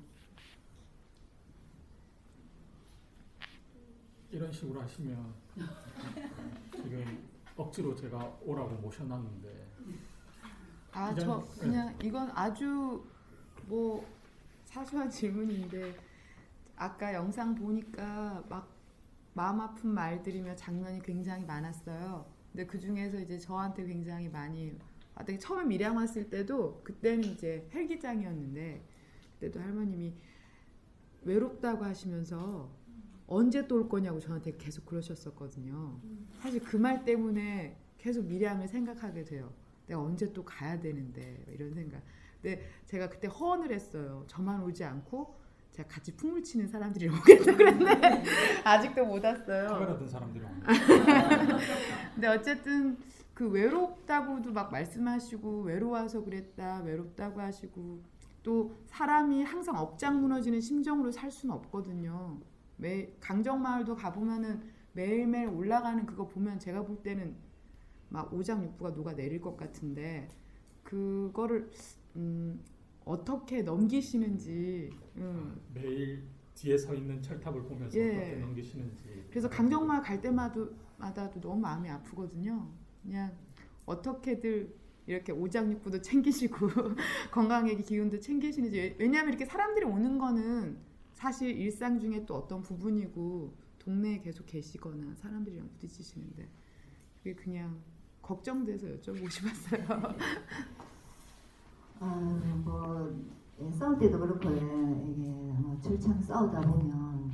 이런 식으로 하시면 지금 억지로 제가 오라고 모셔놨는데 저 그냥 이건 아주 뭐 사소한 질문인데 아까 영상 보니까 막 마음 아픈 말들이며 장면이 굉장히 많았어요. 근데 그 중에서 이제 저한테 굉장히 많이 처음에 밀양 왔을 때도 그때는 이제 헬기장이었는데 그때도 할머님이 외롭다고 하시면서 언제 또 올 거냐고 저한테 계속 그러셨었거든요. 사실 그 말 때문에 계속 밀양을 생각하게 돼요. 내가 언제 또 가야 되는데 이런 생각. 근데 제가 그때 허언을 했어요. 저만 오지 않고 제가 같이 풍물 치는 사람들이 오겠다 그랬는데 아직도 못 왔어요. 카메라 든 사람들이 오는. 근데 어쨌든 그 외롭다고도 막 말씀하시고 외로워서 그랬다 외롭다고 하시고 또 사람이 항상 엎장 무너지는 심정으로 살 수는 없거든요. 강정마을도 가보면은 매일매일 올라가는 그거 보면 제가 볼 때는 막 오장육부가 녹아내릴 것 같은데 그거를 어떻게 넘기시는지 매일 뒤에 서 있는 철탑을 보면서 어떻게 넘기시는지. 그래서 강정마을 갈 때마다도 너무 마음이 아프거든요. 그냥 어떻게들 이렇게 오장육부도 챙기시고 건강의 기운도 챙기시는지. 왜냐하면 이렇게 사람들이 오는 거는 사실 일상 중에 또 어떤 부분이고 동네에 계속 계시거나 사람들이랑 부딪히시는데 그게 그냥 걱정돼서 여쭤보고 싶었어요. 뭐 싸울 때도 그렇고 이게 뭐 줄창 싸우다 보면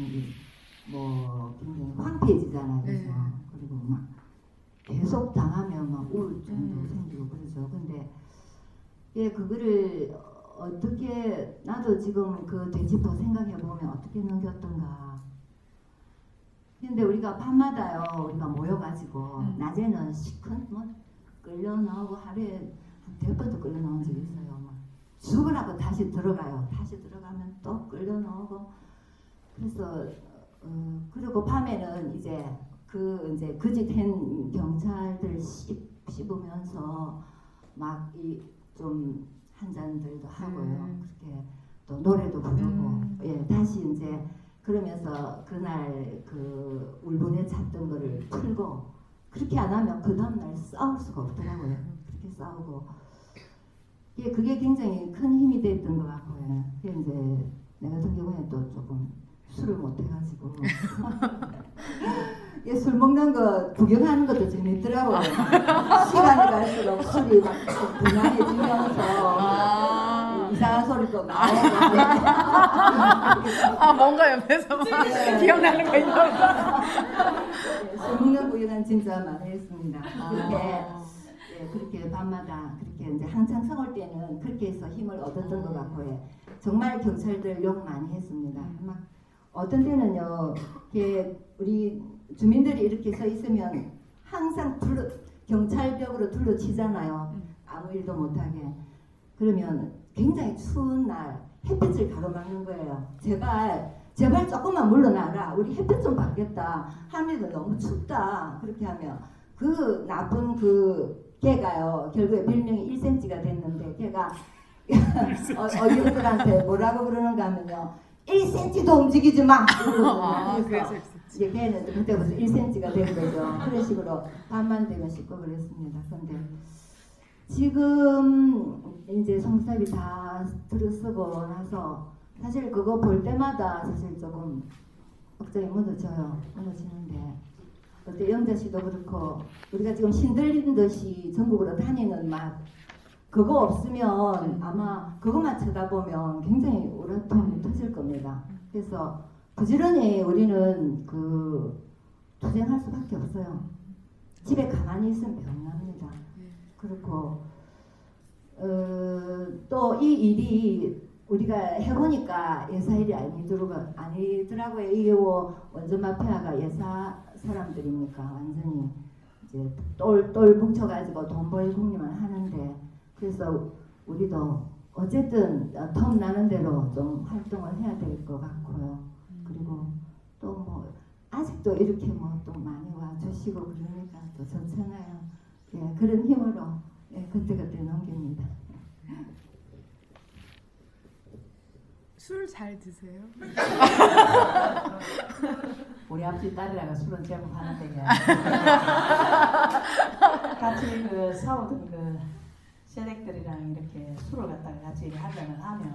굉장히 황폐해지잖아요. 그래서 그리고 막 계속 당하면 막 우울증도 생기고 그러죠. 근데 그거를 어떻게 나도 지금 그 되짚어 생각해 보면 어떻게 넘겼던가. 근데 우리가 밤마다요 우리가 모여가지고 낮에는 시큰 뭐 끌려 나오고 하루에 한 100번도 끌려 나온 적이 있어요. 막 죽으라고 다시 들어가요. 다시 들어가면 또 끌려 나오고 그래서 그리고 밤에는 이제 그 짓 한 경찰들 씹으면서 막 좀 한잔들도 하고요. 그렇게 또 노래도 부르고 다시 이제 그러면서 그날 그 울분에 찼던 거를 풀고 그렇게 안 하면 그 다음날 싸울 수가 없더라고요. 그렇게 싸우고 그게 굉장히 큰 힘이 됐던 것 같고요. 이제 내 같은 경우에 또 조금 술을 못 해가지고 술 먹는 거 구경하는 것도 재밌더라고요. 시간이 갈수록 술이 막 분양해지면서 이상한 소리도 나오고 뭔가 옆에서 기억나는 거 있나 봐. 술 먹는 구경은 진짜 많이 했습니다. 그렇게 밤마다 그렇게 이제 한창 싸울 때는 그렇게 해서 힘을 얻었던 것 같고요. 정말 경찰들 욕 많이 했습니다. 막 어떤 때는요, 우리 주민들이 이렇게 서 있으면 항상 경찰벽으로 둘러치잖아요. 아무 일도 못하게. 그러면 굉장히 추운 날 햇빛을 가로막는 거예요. 제발 조금만 물러나라. 우리 햇빛 좀 받겠다. 하늘도 너무 춥다. 그렇게 하면 그 나쁜 걔가요. 결국에 별명이 1cm가 됐는데 걔가 어린이들한테 뭐라고 그러는가 하면요. 1cm도 움직이지 마! 그래서 걔는 그때부터 1cm가 된 거죠. 그런 식으로 밤만 되면 씻고 그랬습니다. 근데 지금 이제 성사비 다 들어쓰고 나서 사실 그거 볼 때마다 사실 조금 억장이 무너지는데 어때 영자 씨도 그렇고 우리가 지금 신들린 듯이 전국으로 다니는 맛 그거 없으면 아마 그것만 쳐다보면 굉장히 우라통이 터질 겁니다. 그래서 부지런히 우리는 투쟁할 수밖에 없어요. 집에 가만히 있으면 병납니다. 그렇고 또 이 일이 우리가 해보니까 예사 일이 아니더라고요. 이게 원전 마피아가 예사 사람들입니까? 완전히 이제 똘똘 뭉쳐가지고 돈 벌 궁리만 하는데 그래서 우리도 어쨌든 텀 나는 대로 좀 활동을 해야 될 것 같고요. 그리고 또 뭐 아직도 이렇게 뭐 또 많이 와주시고 그러니까 또 좋잖아요. 그런 힘으로 그때그때 넘깁니다. 술 잘 드세요? 우리 앞집 딸이라가 술은 제법 하는데 같이 싸우던 세댁들이랑 이렇게 술을 갖다가 같이 한잔을 하면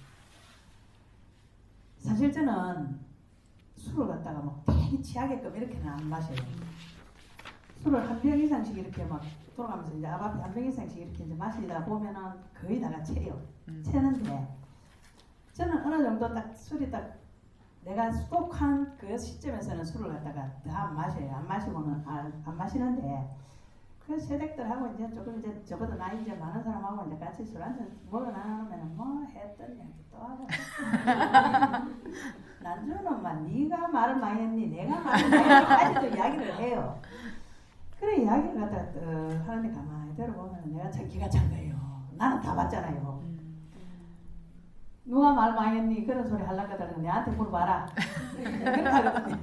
사실 저는 술을 갖다가 막 되게 취하게끔 이렇게는 안 마셔요. 술을 한 병 이상씩 이렇게 막 돌아가면서 이제 앞에 한 병 이상씩 이렇게 이제 마시다 보면은 거의 다가 채요. 채는데 저는 어느 정도 딱 술이 딱 내가 속한 그 시점에서는 술을 갖다가 다 안 마셔요. 안 마시고는 안 마시는데 그 세댁들하고 이제 조금 이제 저보다 나이 이제 많은 사람하고 이제 같이 술 한잔 먹어 나누면은 뭐 했던 얘기 또 하고 난주는 막 네가 말을 많이 했니 내가 말을 많이 했니까지도 이야기를 해요. 그래 이야기를 갖다가 하는데 가만히 들어보면 내가 참 기가 찬 거예요. 나는 다 봤잖아요. 누가 말 많이 했니? 그런 소리 하려고 하다가 내한테 물어봐라. 그렇게 하거든요.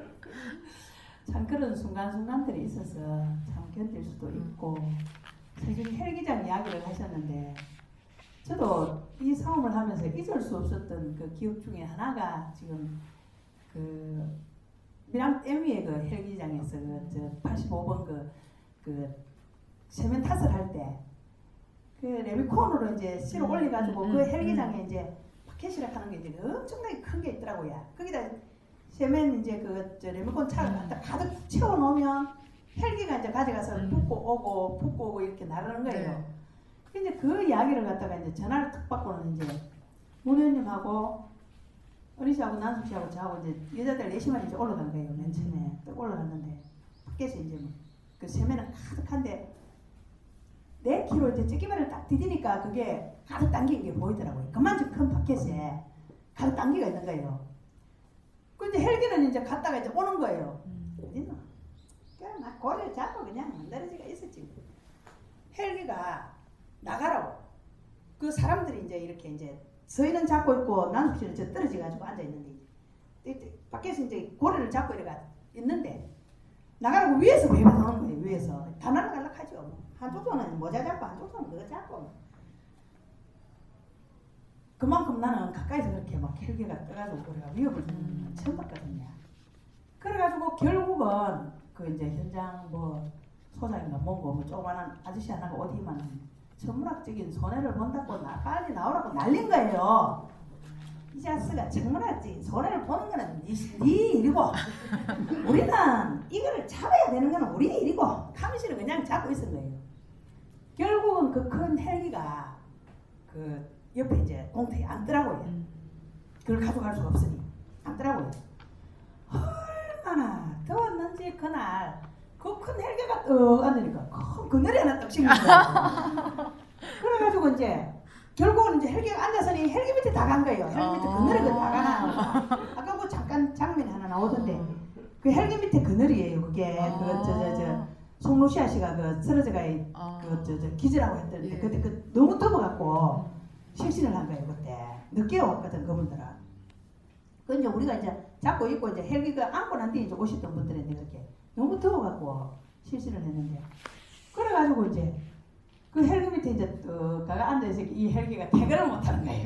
참 그런 순간순간들이 있어서 참 견딜 수도 있고 사실 헬기장 이야기를 하셨는데 저도 이 싸움을 하면서 잊을 수 없었던 그 기억 중에 하나가 지금 밀양 댐위의 헬기장에서 85번 세면 탓을 할 때 레미콘으로 이제 실어 올려가지고 그 헬기장에 이제 파켓이라 하는 게 이제 엄청나게 큰 게 있더라고요. 거기다 세면 이제 레미콘 차를 갖다 가득 채워 놓으면 헬기가 이제 가져가서 붓고 오고 이렇게 나르는 거예요. 이제 그 이야기를 갖다가 이제 전화를 탁 받고는 이제 문 의원님하고 어린 씨하고 난숙 씨하고 저하고 이제 여자들 4시만 이제 올라간 거예요. 맨 처음에 딱 올라갔는데 밖에서 이제 그 세면은 가득한데 내 키로 이제 찌기발을 딱 디디니까 그게 가득 당긴 게 보이더라고요. 그만큼 큰 바켓에 가득 당기가 있는 거예요. 그 이제 헬기는 이제 갔다가 이제 오는 거예요. 어딨나? 그냥 막 고리를 잡고 그냥 만들어지가 있었지. 헬기가 나가라고. 그 사람들이 이제 이렇게 이제 서희는 잡고 있고 난숙 씨는 저 떨어져가지고 앉아 있는데 밖에서 이제 고리를 잡고 이래가 있는데 나가라고 위에서 왜 나오는 거예요. 위에서 다 날아가려고 하죠. 한쪽 손은 모자 잡고 한쪽 손은 그거 잡고 그만큼 나는 가까이서 그렇게 막 헬기가 떠가지고 그래가 위협을 처음 봤거든요. 그래가지고 결국은 그 이제 현장 뭐 소장인가 뭔가 뭐 조그만한 아저씨 하나가 어디만 천문학적인 손해를 본다고 빨리 나오라고 날린 거예요. 이 자스가 천문학적인 손해를 보는 거는 네 일이고 우리는 이거를 잡아야 되는 거는 우리 일이고 카미씨는 그냥 잡고 있은 거예요. 결국은 그 큰 헬기가 그 옆에 이제 공터에 앉더라고요. 그걸 가져갈 수가 없으니 앉더라고요. 얼마나 더웠는지 그날 그 큰 헬기가 떡 앉으니까 큰 그늘이 하나 딱 씌는 거예요. 그래가지고 이제 결국은 이제 헬기가 앉아서니 헬기 밑에 다 간 거예요. 헬기 밑에 그늘이 다 가나. 아까 뭐 잠깐 장면이 하나 나오던데 그 헬기 밑에 그늘이에요. 그게 저 송로시아 씨가 그 쓰러져가 그 기절하고 했던데 그때 그 너무 더워갖고 실신을 한 거예요. 그때 늦게 왔거든 그분들은. 그 이제 우리가 이제 잡고 있고 이제 헬기가 안고 난 뒤에 이제 오셨던 분들인데 그렇게 너무 더워갖고 실신을 했는데 그래가지고 이제 그 헬기 밑에 이제 가가 앉아있어 이 헬기가 퇴근을 못하는 거예요.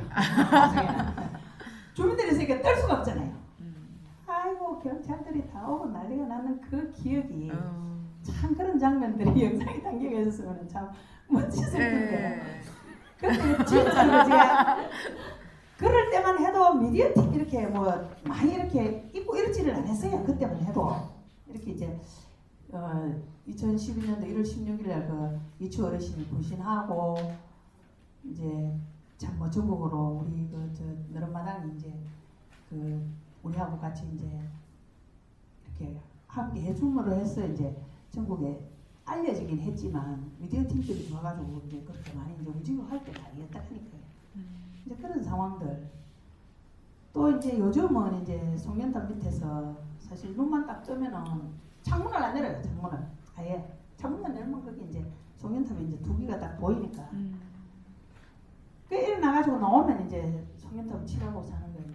주민들이 있으니까 뜰 수가 없잖아요. 아이고 경찰들이 다 오고 난리가 나는 그 기억이 참 그런 장면들이 영상에 담겨져 있었으면 참 멋졌을 텐데. 근데 진짜로 제가 그럴 때만 해도 미디어 팀 이렇게 뭐 많이 이렇게 입고 이러지를 안 했어요. 그때만 해도 이렇게 이제 2012년도 1월 16일 날 그 이추 어르신이 부신하고 이제 참 뭐 전국으로 우리 그 저 너른마당이 이제 그 우리하고 같이 이제 이렇게 함께 해충로를 해서 이제 전국에 알려지긴 했지만 미디어 팀들이 좋아가지고 이제 그렇게 많이 이제 움직임할 때가 아니었다 하니까요. 이제 그런 상황들 또 이제 요즘은 이제 송년탑 밑에서 사실 눈만 딱 뜨면은 창문을 안 내려요. 창문을 아예 창문을 내면 거기 이제 송년탑에 이제 두 개가 딱 보이니까 그 일 나가지고 나오면 이제 송년탑 칠하고 사는 거예요.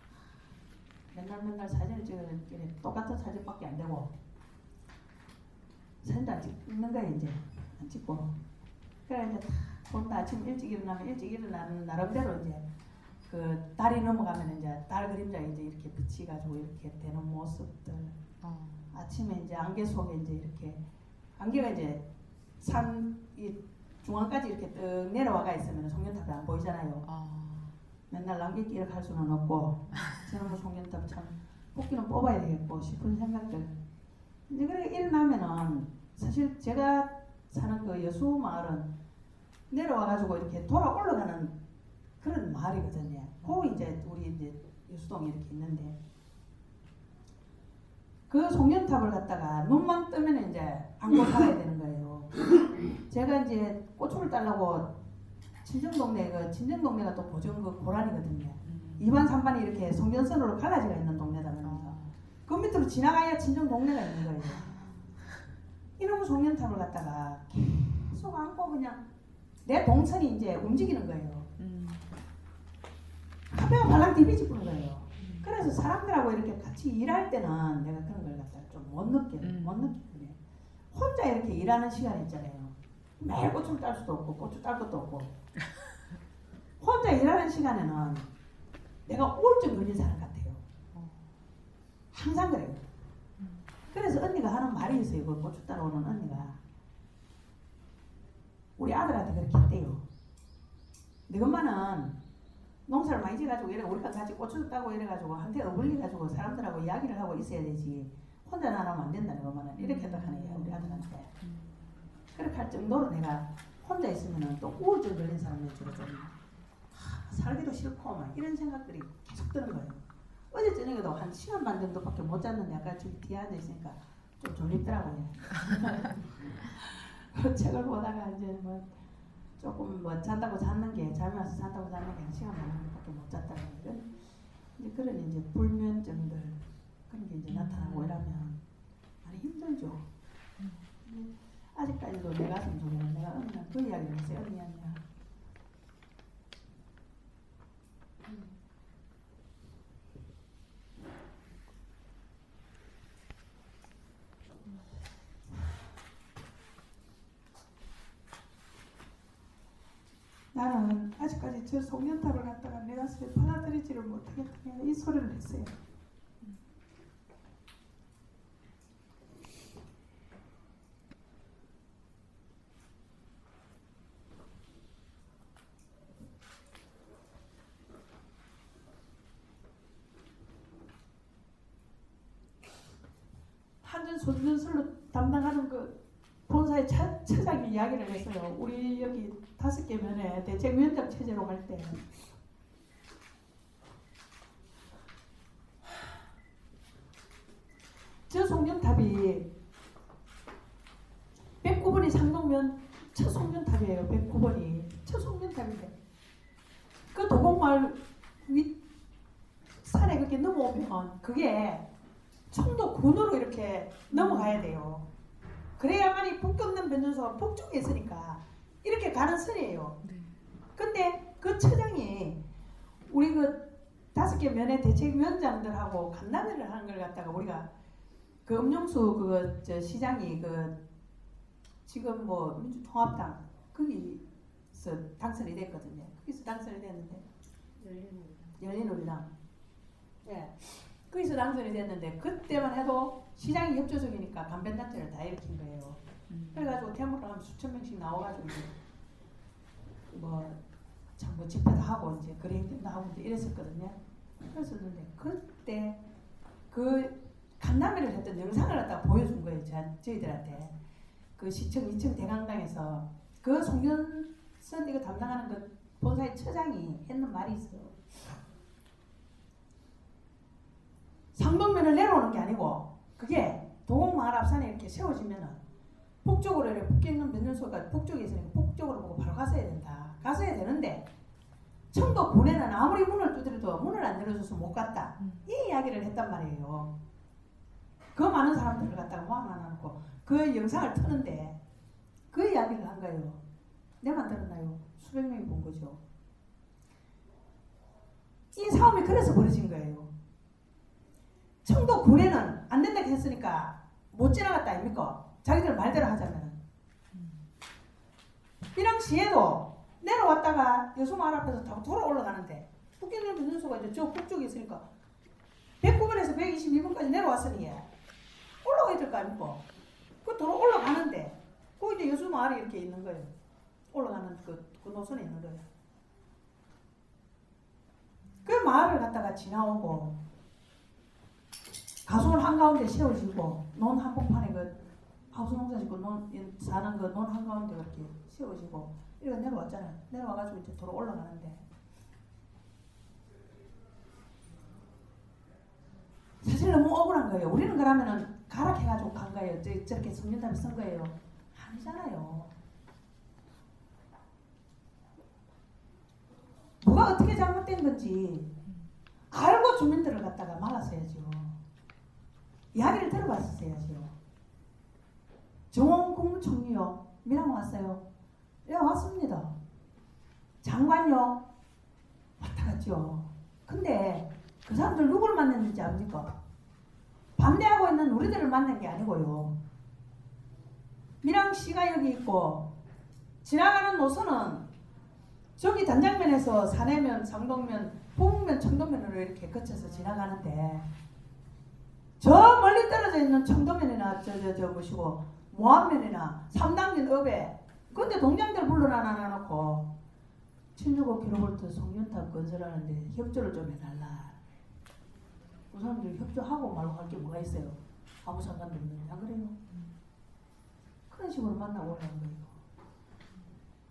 맨날 사진을 찍으면 똑같은 사진밖에 안 되고 사진도 안 찍는 거예요. 이제 안 찍고 그래 이제 다 본다. 아침 일찍 일어나면 일찍 일어나는 나름대로 이제 그 달이 넘어가면 이제 달 그림자 이제 이렇게 비치가지고 이렇게 되는 모습들. 아침에 이제 안개 속에 이제 이렇게 안개가 이제 산 이 중앙까지 이렇게 뜩 내려와가 있으면 송년탑이 안 보이잖아요. 맨날 남객길을 갈 수는 없고 저는 뭐 송년탑 참 뽑기는 뽑아야 되겠고 싶은 생각들. 이제 그렇게 일어나면은 사실 제가 사는 그 여수 마을은 내려와가지고 이렇게 돌아 올라가는 그런 마을이거든요. 그 이제 우리 이제 여수동이 이렇게 있는데 그 송년탑을 갖다가 눈만 뜨면 이제 안고 살아야 되는 거예요. 제가 이제 고추를 따려고 친정동네가 또 보정 그 고란이거든요. 2반 3반이 이렇게 송전선으로 갈라지가 있는 동네다 그러면서 그 밑으로 지나가야 친정 동네가 있는 거예요. 이놈의 송년탑을 갖다가 계속 안고 그냥 내 동선이 이제 움직이는 거예요. 카페가 발랑 뒤집히는 거예요. 그래서 사람들하고 이렇게 같이 일할 때는 내가 그런 걸 갖다 좀 못 느끼는 거예요. 혼자 이렇게 일하는 시간이 있잖아요. 매일 고추를 딸 수도 없고 고추 딸 것도 없고 혼자 일하는 시간에는 내가 우울증 걸린 사람 같아요. 항상 그래요. 그래서 언니가 하는 말이 있어요. 그 고추 따러 오는 언니가 우리 아들한테 그렇게 했대요. 네 엄마는 농사를 많이 지어가지고 이래 우리가 같이 고추도 따고 이래가지고 한테 어울려가지고 사람들하고 이야기를 하고 있어야 되지 혼자 나가면 안 된다는 엄마는 이렇게 딱 하네요. 우리 아들한테. 그렇게 할 정도로 내가 혼자 있으면 또 우울증 걸린 사람들 주로 좀 살기도 싫고 막 이런 생각들이 계속 드는 거예요. 어제 저녁에도 한 시간 반 정도밖에 못 잤는데 아까 좀 뒤에 앉아 있으니까 좀 졸립더라고요. 그 책을 보다가 이제 뭐 조금 뭐 잔다고 잤는 게 잠에서 잔다고 잤는 게 한 시간 반 정도밖에 못 잤다는 이런 이제 그런 이제 불면증들 그런 게 이제 나타나고 이러면 많이 힘들죠. 아직까지도 내 가슴 속에는 내가 어느 날 그 이야기를 했어요. 어느 이야기야. 나는 아직까지 저 송년탑을 갖다가 내 가슴에 받아들이지를 못하겠다. 이 소리를 했어요. 한전 손전술로 담당하는 그 본사의 처장이 이야기를 했어요. 우리 여기 5개 면에 대책위원장 체제로 갈 때 저 송년탑이 109번이 상동면 첫 송년탑이에요. 109번이 첫 송년탑인데 그 도곡마을 윗 산에 그렇게 넘어오면 그게 청도 군으로 이렇게 넘어가야 돼요. 그래야만이 북경남 변전소가 북쪽에 있으니까 이렇게 가는 선이에요. 근데 그 처장이 우리 그 5개 면회 대책위원장들하고 간담회를 하는 걸 갖다가 우리가 그 음용수 그 저 시장이 그 지금 뭐 민주통합당 거기서 당선이 됐거든요. 거기서 당선이 됐는데 열린우리당. 예. 거기서 당선이 됐는데 그때만 해도 시장이 협조적이니까 간변단체를 다 일으킨 거예요. 그래가지고 태물을 한 수천 명씩 나와가지고 뭐 집회도 하고 이제 거리행진도 하고 이제 이랬었거든요. 그랬었는데 그때 그 간담회를 했던 영상을 갖다가 보여준 거예요. 저희들한테 그 시청 2층 대강당에서 그 송년선 이거 담당하는 그 본사의 처장이 했는 말이 있어요. 상동면을 내려오는 게 아니고 그게 도곡마을 앞산에 이렇게 세워지면은 북쪽으로 이렇게 북경남 변전소가 북쪽에 있으니까 북쪽으로 보고 바로 갔어야 된다. 갔어야 되는데 청도 군에는 아무리 문을 두드려도 문을 안 열어줘서 못 갔다. 이 이야기를 했단 말이에요. 그 많은 사람들을 갖다가 모아놔놓고 그 영상을 트는데 그 이야기를 한 거예요. 내만 들었나요? 수백 명이 본 거죠. 이 싸움이 그래서 벌어진 거예요. 청도 군에는 안 된다고 했으니까 못 지나갔다 아닙니까? 자기들 말대로 하자면. 밀양시에도 내려왔다가 여수마을 앞에서 다 돌아 올라가는데 북경남 변전소가 이제 저 북쪽에 있으니까 109번에서 122번까지 내려왔으니 올라가야 될 거 아닙니까? 그 돌아 올라가는데 그 이제 여수마을이 이렇게 있는 거예요. 올라가는 그 노선에 있는 거예요. 그 마을을 갖다가 지나오고 가수원 한가운데 세워지고 논 한복판에 그 하우스 농사 짓고 사는 그 논 한가운데 그렇게 세워지고 이렇게 내려왔잖아요. 내려와가지고 이제 돌아 올라가는데 사실 너무 억울한 거예요. 우리는 그러면은 가락해가지고 간 거예요. 저렇게 송년탑을 쓴 거예요. 아니잖아요. 뭐가 어떻게 잘못된 건지 알고 주민들을 갖다가 막았어야죠. 이야기를 들어봤어야죠. 정원 국무총리요. 밀양 왔어요. 예, 왔습니다. 장관요. 왔다 갔죠. 근데 그 사람들 누굴 만났는지 압니까? 반대하고 있는 우리들을 만난 게 아니고요. 밀양시가 여기 있고 지나가는 노선은 저기 단장면에서 사내면, 상동면, 부북면, 청도면으로 이렇게 거쳐서 지나가는데 저 멀리 떨어져 있는 청도면이나 뭐시고 모함면이나 3단계 업에 근데 동장들 불러놔 놓고 765kV 송년탑 건설하는데 협조를 좀 해달라. 그 사람들이 협조하고 말고 할 게 뭐가 있어요? 아무 상관도 없는데 안 그래요? 그런 식으로 만나고 오라는 거예요.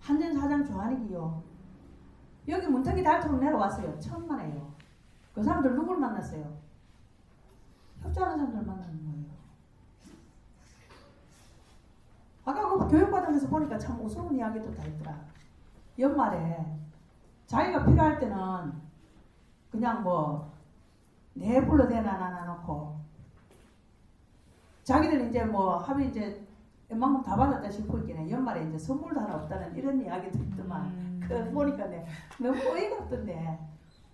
한전 사장 조한익이요. 여기 문턱이 닳도록 내려왔어요. 처음 만나요. 그 사람들 누굴 만났어요? 협조하는 사람들 만나는 거예요. 아까 그 교육과정에서 보니까 참 우스운 이야기도 다 있더라. 연말에 자기가 필요할 때는 그냥 뭐 내 불러 대나 나눠놓고 자기들 이제 뭐 합의 이제 웬만큼 다 받았다 싶어 있긴 해. 연말에 이제 선물도 하나 없다는 이런 이야기도 있더만. 그 보니까 너무 어이가 없던데.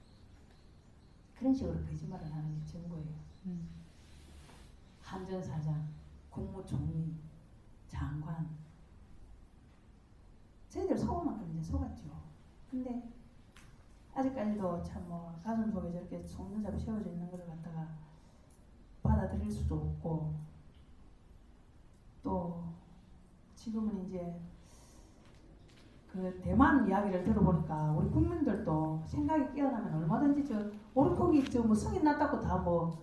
그런 식으로 거짓말을 하는 게 전부예요. 한전사장, 국무총리, 장관. 저희들 속을 만큼 이제 속았죠. 근데 아직까지도 참 뭐 가슴 속에 저렇게 속눈썹이 세워져 있는 걸 갖다가 받아들일 수도 없고 또 지금은 이제 그 대만 이야기를 들어보니까 우리 국민들도 생각이 깨어나면 얼마든지 저 오르코기 저 뭐 승인 났다고 다 뭐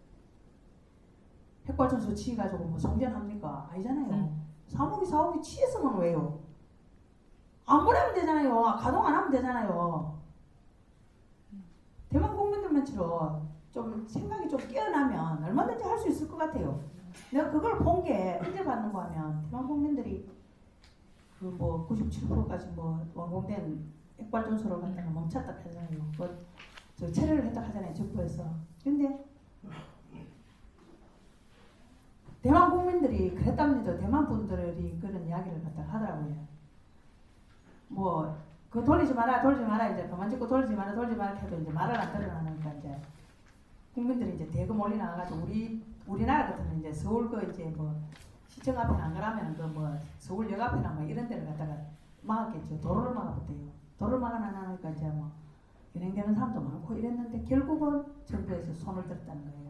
핵발전소 치가지고 뭐 정전합니까? 아니잖아요. 3호기 4호기 치했으면 왜요? 안 보내면 되잖아요. 가동 안 하면 되잖아요. 대만 국민들만처럼 좀 생각이 좀 깨어나면 얼마든지 할 수 있을 것 같아요. 내가 그걸 본 게 언제 받는 거 하면 대만 국민들이 그 뭐 97%까지 뭐 완공된 핵발전소를 갖다가 멈췄다 하잖아요. 뭐 저 체류를 했다 하잖아요. 정부에서. 근데 대만 국민들이 그랬답니다. 대만 분들이 그런 이야기를 갖다가 하더라고요. 뭐 그 돌리지 마라 이제 그만 짓고 돌리지 마라 해도 이제 말을 안 들어나니까 이제 국민들이 이제 대금 올리 나가가지고 우리나라 같으면 이제 서울 그 이제 뭐 시청 앞에 안 가라면 그 뭐 서울역 앞에나 뭐 이런 데를 갖다가 막았겠죠. 도로를 막아봤대요. 도로를 막아놔니까 이제 뭐 연행되는 사람도 많고 이랬는데 결국은 정부에서 손을 들었다는 거예요.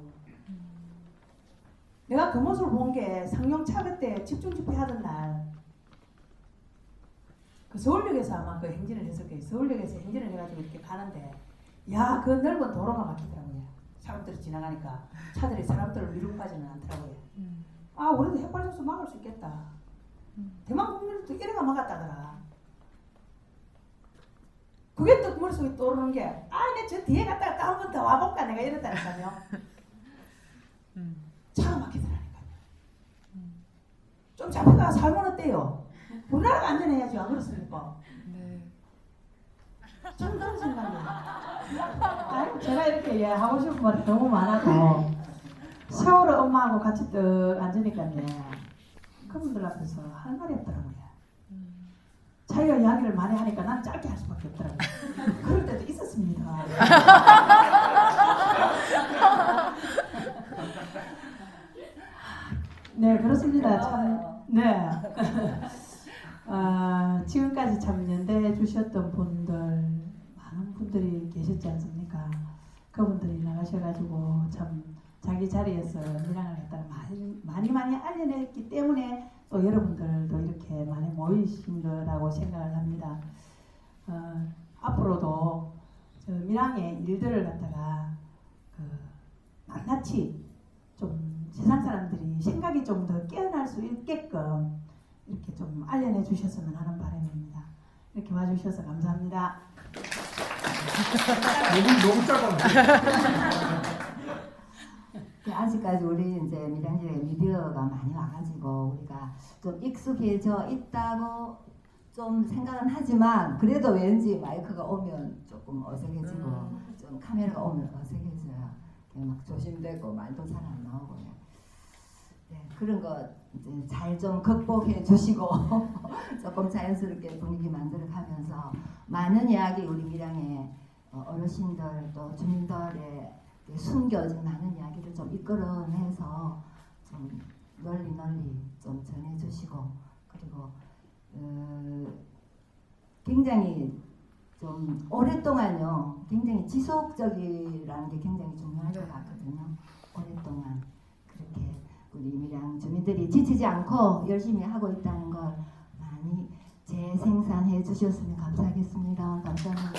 내가 그 모습을 본 게 상용차 그때 집중 집회하던 날 그 서울역에서 아마 그 행진을 했을 거예요. 서울역에서 행진을 해가지고 이렇게 가는데 야, 그 넓은 도로가 막히더라고요. 사람들이 지나가니까 차들이 사람들을 미루고 가지는 않더라고요. 아, 우리도 핵발전소 막을 수 있겠다. 대만 국민들도 이래가 막았다더라. 그게 또 머릿속에 떠오르는 게 아, 내가 저 뒤에 갔다가 한 번 더 와볼까 내가 이랬다니까요. 차가 막히더라니까요. 좀 잡혀가 살면 어때요? 우리나라가 안전해야죠. 안 그렇습니까? 네. 좀 그런 생각이에요. 아니, 제가 이렇게 하고 싶은 말이 너무 많아도 세월호 엄마하고 같이 떡 앉으니까요. 그분들 앞에서 할 말이 없더라고요. 자기가 이야기를 많이 하니까 난 짧게 할 수밖에 없더라고요. 그럴 때도 있었습니다. 네, 그렇습니다. 참, 네. 지금까지 참 연대해 주셨던 분들, 많은 분들이 계셨지 않습니까? 그분들이 나가셔가지고 참 자기 자리에서 밀양을 갖다가 많이 알려냈기 때문에 또 여러분들도 이렇게 많이 모이신 거라고 생각을 합니다. 앞으로도 저 밀양의 일들을 갖다가 낱낱이 좀 세상 사람들이 생각이 좀 더 깨어날 수 있게끔 이렇게 좀 알려내 주셨으면 하는 바람입니다. 이렇게 와주셔서 감사합니다. 너무 짧아. 아직까지 우리 이제 밀양지에 미디어가 많이 와가지고 우리가 좀 익숙해져 있다고 좀 생각은 하지만 그래도 왠지 마이크가 오면 조금 어색해지고 좀 카메라가 오면 어색해져요. 막 조심되고 말도 잘 안 나오고요. 네, 그런 거 이제 잘 좀 극복해 주시고 조금 자연스럽게 분위기 만들어가면서 많은 이야기 우리 밀양의 어르신들 또 주민들의 숨겨진 많은 이야기를 좀 이끌어내서 좀 널리 좀 전해주시고 그리고 굉장히 좀 오랫동안요 굉장히 지속적이라는 게 굉장히 중요할 것 같거든요. 오랫동안 그렇게 우리 밀양 주민들이 지치지 않고 열심히 하고 있다는 걸 많이 재생산해 주셨으면 감사하겠습니다. 감사합니다.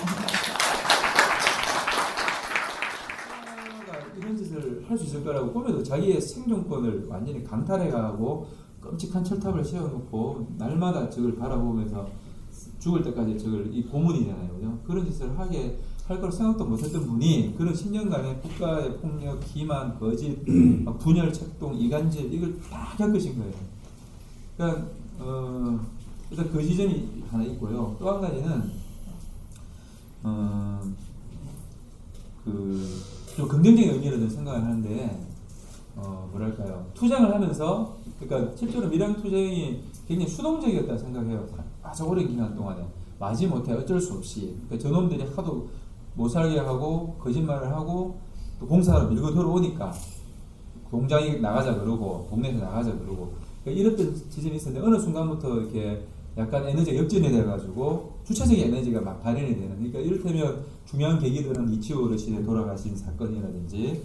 이런 짓을 할 수 있을 거라고 꿈에도 자기의 생존권을 완전히 강탈해가고 끔찍한 철탑을 세워놓고 날마다 저걸 바라보면서 죽을 때까지 저걸 이 고문이잖아요, 그죠? 그런 짓을 할 걸 생각도 못했던 분이 그런 10년간의 국가의 폭력, 기만, 거짓, 막 분열, 책동, 이간질 이걸 다 겪으신 거예요. 그러니까 일단 그 지점이 하나 있고요. 또 한 가지는 좀 긍정적인 의미로 좀 생각을 하는데 뭐랄까요, 투쟁을 하면서, 그러니까 실제로 밀양 투쟁이 굉장히 수동적이었다고 생각해요. 아주 오랜 기간 동안에 마지못해 어쩔 수 없이, 그러니까 저놈들이 하도 못 살게 하고 거짓말을 하고 또 공사로 밀고 들어오니까 공장에 나가자 그러고 동네에서 나가자 그러고, 그러니까 이랬던 지점이 있었는데 어느 순간부터 이렇게 약간 에너지가 역전이 돼가지고 주체적인 에너지가 막 발현이 되는, 그러니까 이를테면 중요한 계기들은 이치오 어르신의 돌아가신 사건이라든지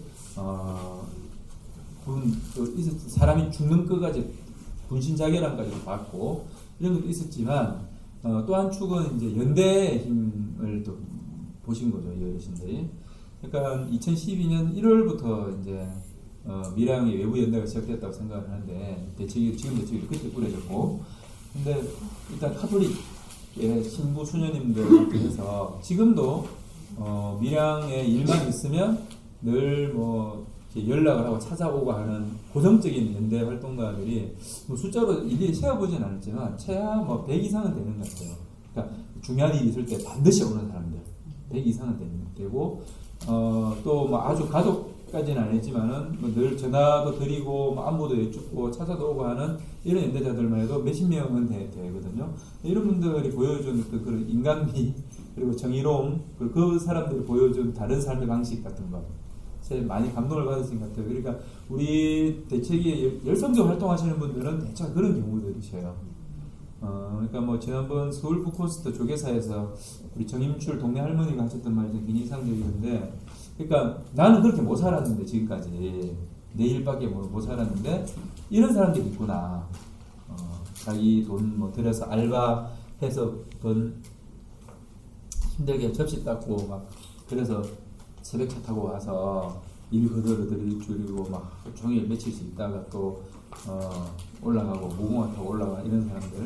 사람이 죽는 끝까지 분신자결함까지도 받고 이런 것도 있었지만, 또 한 축은 이제 연대의 힘을 또 보신 거죠, 이 어르신들이. 그러니까 2012년 1월부터 이제 밀양의 외부 연대가 시작됐다고 생각을 하는데, 지금 대책이 그때 꾸려졌고, 근데 일단 카톨릭의 신부 수녀님들 해서 지금도 밀양에 일만 있으면 늘 뭐 연락을 하고 찾아오고 하는 고정적인 연대 활동가들이 뭐 숫자로 일일이 세어보진 않았지만 최하 뭐 100 이상은 되는 것 같아요. 그러니까 중요한 일이 있을 때 반드시 오는 사람들 100 이상은 되고, 또 뭐 아주 가족까지는 아니지만은 뭐 늘 전화도 드리고 뭐 안부도 여쭙고 찾아도 오고 하는 이런 연대자들만 해도 몇십 명은 되거든요. 이런 분들이 보여준 그런 인간미, 그리고 정의로움, 그 사람들이 보여준 다른 삶의 방식 같은 거 많이 감동을 받으신 것 같아요. 그러니까 우리 대책에 열성적으로 활동하시는 분들은 대체가 그런 경우들이셔요. 그러니까 뭐 지난번 서울 북코스트 조계사에서 우리 정임출 동네 할머니가 하셨던 말이 굉장히 인상적이던데, 그러니까 나는 그렇게 못 살았는데 지금까지 내 일밖에 못 살았는데 이런 사람들이 있구나. 자기 돈 뭐 들여서 알바해서 돈 힘들게 접시 닦고 막 그래서 새벽차 타고 와서 일 그대로 줄이고 막 종일 며칠씩 있다가 또 올라가고 무궁화 타고 올라가 이런 사람들,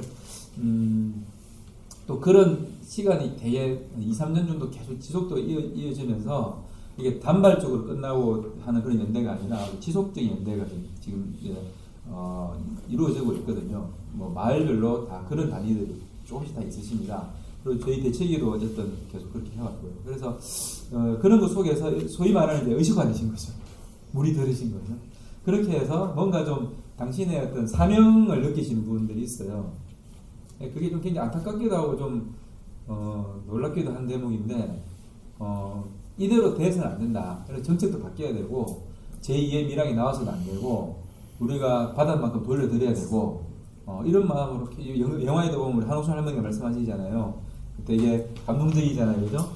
또 그런 시간이 되게 2-3년 정도 계속 지속도 이어지면서 이게 단발적으로 끝나고 하는 그런 연대가 아니라 지속적인 연대가 지금 이루어지고 있거든요. 뭐 마을별로 다 그런 단위들이 조금씩 다 있으십니다. 그리고 저희 대책위도 어쨌든 계속 그렇게 해왔고요. 그래서 그런 것 속에서 소위 말하는 이제 의식화되신 거죠. 물이 들으신 거죠. 그렇게 해서 뭔가 좀 당신의 어떤 사명을 느끼시는 분들이 있어요. 그게 좀 굉장히 안타깝기도 하고 좀 놀랍기도 한 대목인데, 이대로 돼서는 안 된다. 그래서 정책도 바뀌어야 되고 제2의 밀양이 나와서는 안 되고 우리가 받은 만큼 돌려드려야 되고, 이런 마음으로 영화에도 보면 우리 한옥순 할머니가 말씀하시잖아요. 되게 감동적이잖아요, 그죠?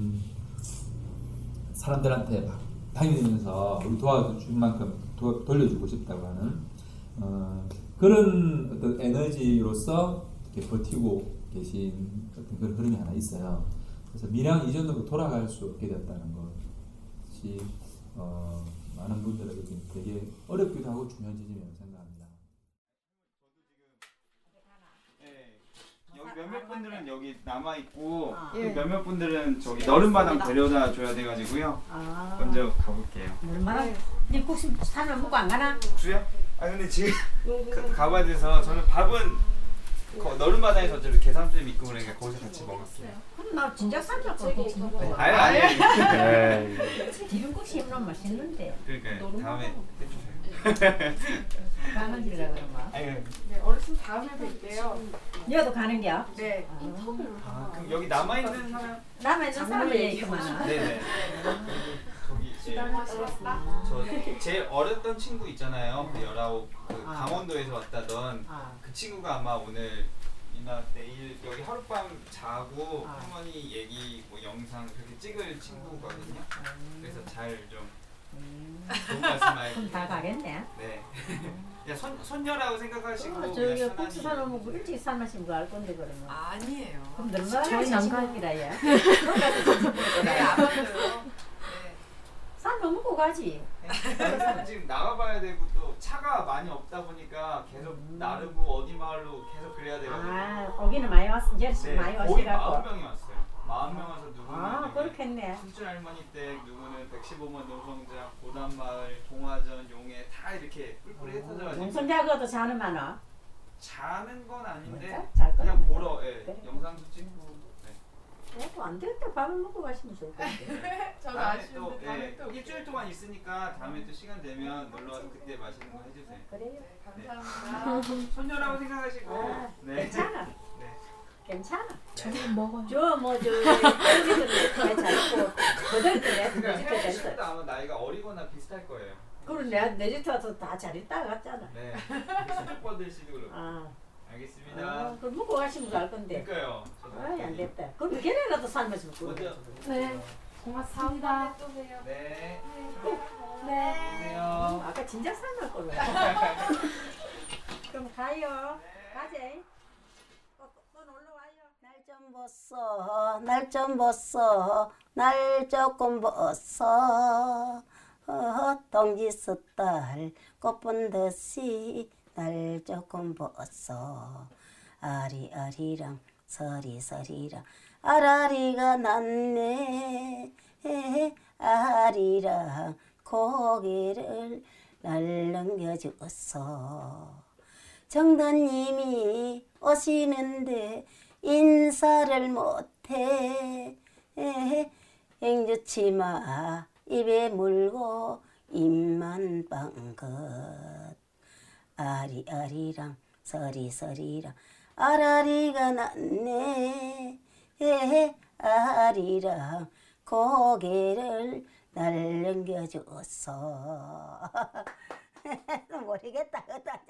사람들한테 막 다니면서 우리 도와줄 만큼 돌려주고 싶다고 하는 그런 어떤 에너지로서 이렇게 버티고 계신 어떤 그런 흐름이 하나 있어요. 그래서 밀양 이전으로 돌아갈 수 없게 됐다는 것이 많은 분들에게 되게 어렵기도 하고 중요한 지점이라고 생각합니다. 여기 몇몇 분들은 여기 남아 있고 몇몇 분들은 저기 너른마당 데려다 줘야 돼가지고요. 먼저 가볼게요. 얼마나? 네 국수 사면 먹고 안 가나? 국수요? 아 근데 지금 가봐야 돼서 저는 밥은 너른마당에서 저기 계산점 있고 그러니까 거기서 같이 먹었어요. 그럼 나 진작 산줄 거고 국수 먹고. 아니. 기름국수 너무 맛있는데. 그러니까 다음에 해주세요. 강아지라 그러면. 네, 어르신 다음에 뵐게요. 여도 가는 게요? 네. 그럼 여기 남아 있는 사람? 남아 있는 사람을 얘기만. 네네. 저기 제 어렸던 친구 있잖아요. 그 19 강원도에서 왔다던 그 친구가 아마 오늘 이나 내일 여기 하룻밤 자고 할머니 얘기 뭐 영상 그렇게 찍을 친구거든요. 그래서 잘 좀 좋은 말씀 많이. 그럼 다 가겠네. 네. 그냥 손녀라고 생각하시고. 저기 국수 사놓으면 뭐 일찍 삶으신 거 알 건데 그러면. 아니에요. 그럼 얼마나 저희 남각이라 얘. 네, 아마도요. 삶아 먹고 가지. 그래서 지금 나가봐야 되고 또 차가 많이 없다 보니까 계속 나르고 어디 마을로 계속 그래야 돼가지고. 아, 거기는 많이 왔어. 이제 네, 많이 거의 와시갖고. 40명이 왔어요. 40명 와서 누구는 아, 그렇겠네. 순천 할머니 댁, 누구는 115번 노성장, 고단마을, 동화전, 용해 다 이렇게 뿔뿔이 흩어져가지고. 농성자가도 자는 많아. 자는 건 아닌데 잘 그냥 거야. 보러 그래. 영상도 찍고. 안 되겠다. 밥을 먹고 가시면 좋을 것 같아. 저도 다음에 아쉬운데 또 다음에 또 일주일 동안 있으니까 다음에 또 시간 되면 놀러 와서 그때 맛있는 거 해주세요. 그래요. 감사합니다. 손녀라고 생각하시고. 아, 네. 괜찮아. 네. 괜찮아. 저도 먹어요. 저뭐저 애기들 잘했고 그들도 그러니까 내 혜연 집도 씨도 잘했어. 아마 나이가 어리거나 비슷할 거예요. 그럼 내가 내 집 와서 다 잘했다 갔잖아. 네. 수족버들 씨도 그렇고. 아. 알겠습니다. 아, 그걸 먹고 가시면 갈 건데. 그러니까요. 아이 안 됐다. 그럼 걔네라도 살면서 먹고. 먼저. 네. 고맙습니다. 또 봬요. 네. 네. 안녕하세요. 아까 진작 삶을 거로. 그럼 가요. 가재. 또 놀러 와요. 날 좀 벗어, 날 좀 벗어, 날 조금 벗어. 동지숫달 꽃본 듯이 날 조금 벗어. 아리아리랑 서리서리랑 아라리가 났네. 아리랑 고개를 날 넘겨주었어. 정도님이 오시는데 인사를 못해. 행주치마 입에 물고 입만 빵긋. 아리아리랑 서리서리랑 아라리가 났네. 아리랑 고개를 날 넘겨줬어. 모르겠다.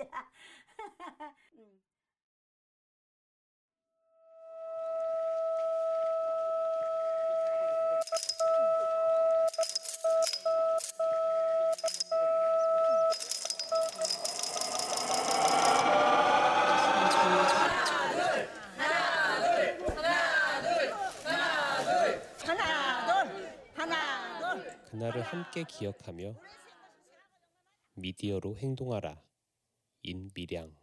그날을 함께 기억하며 미디어로 행동하라. 인비량.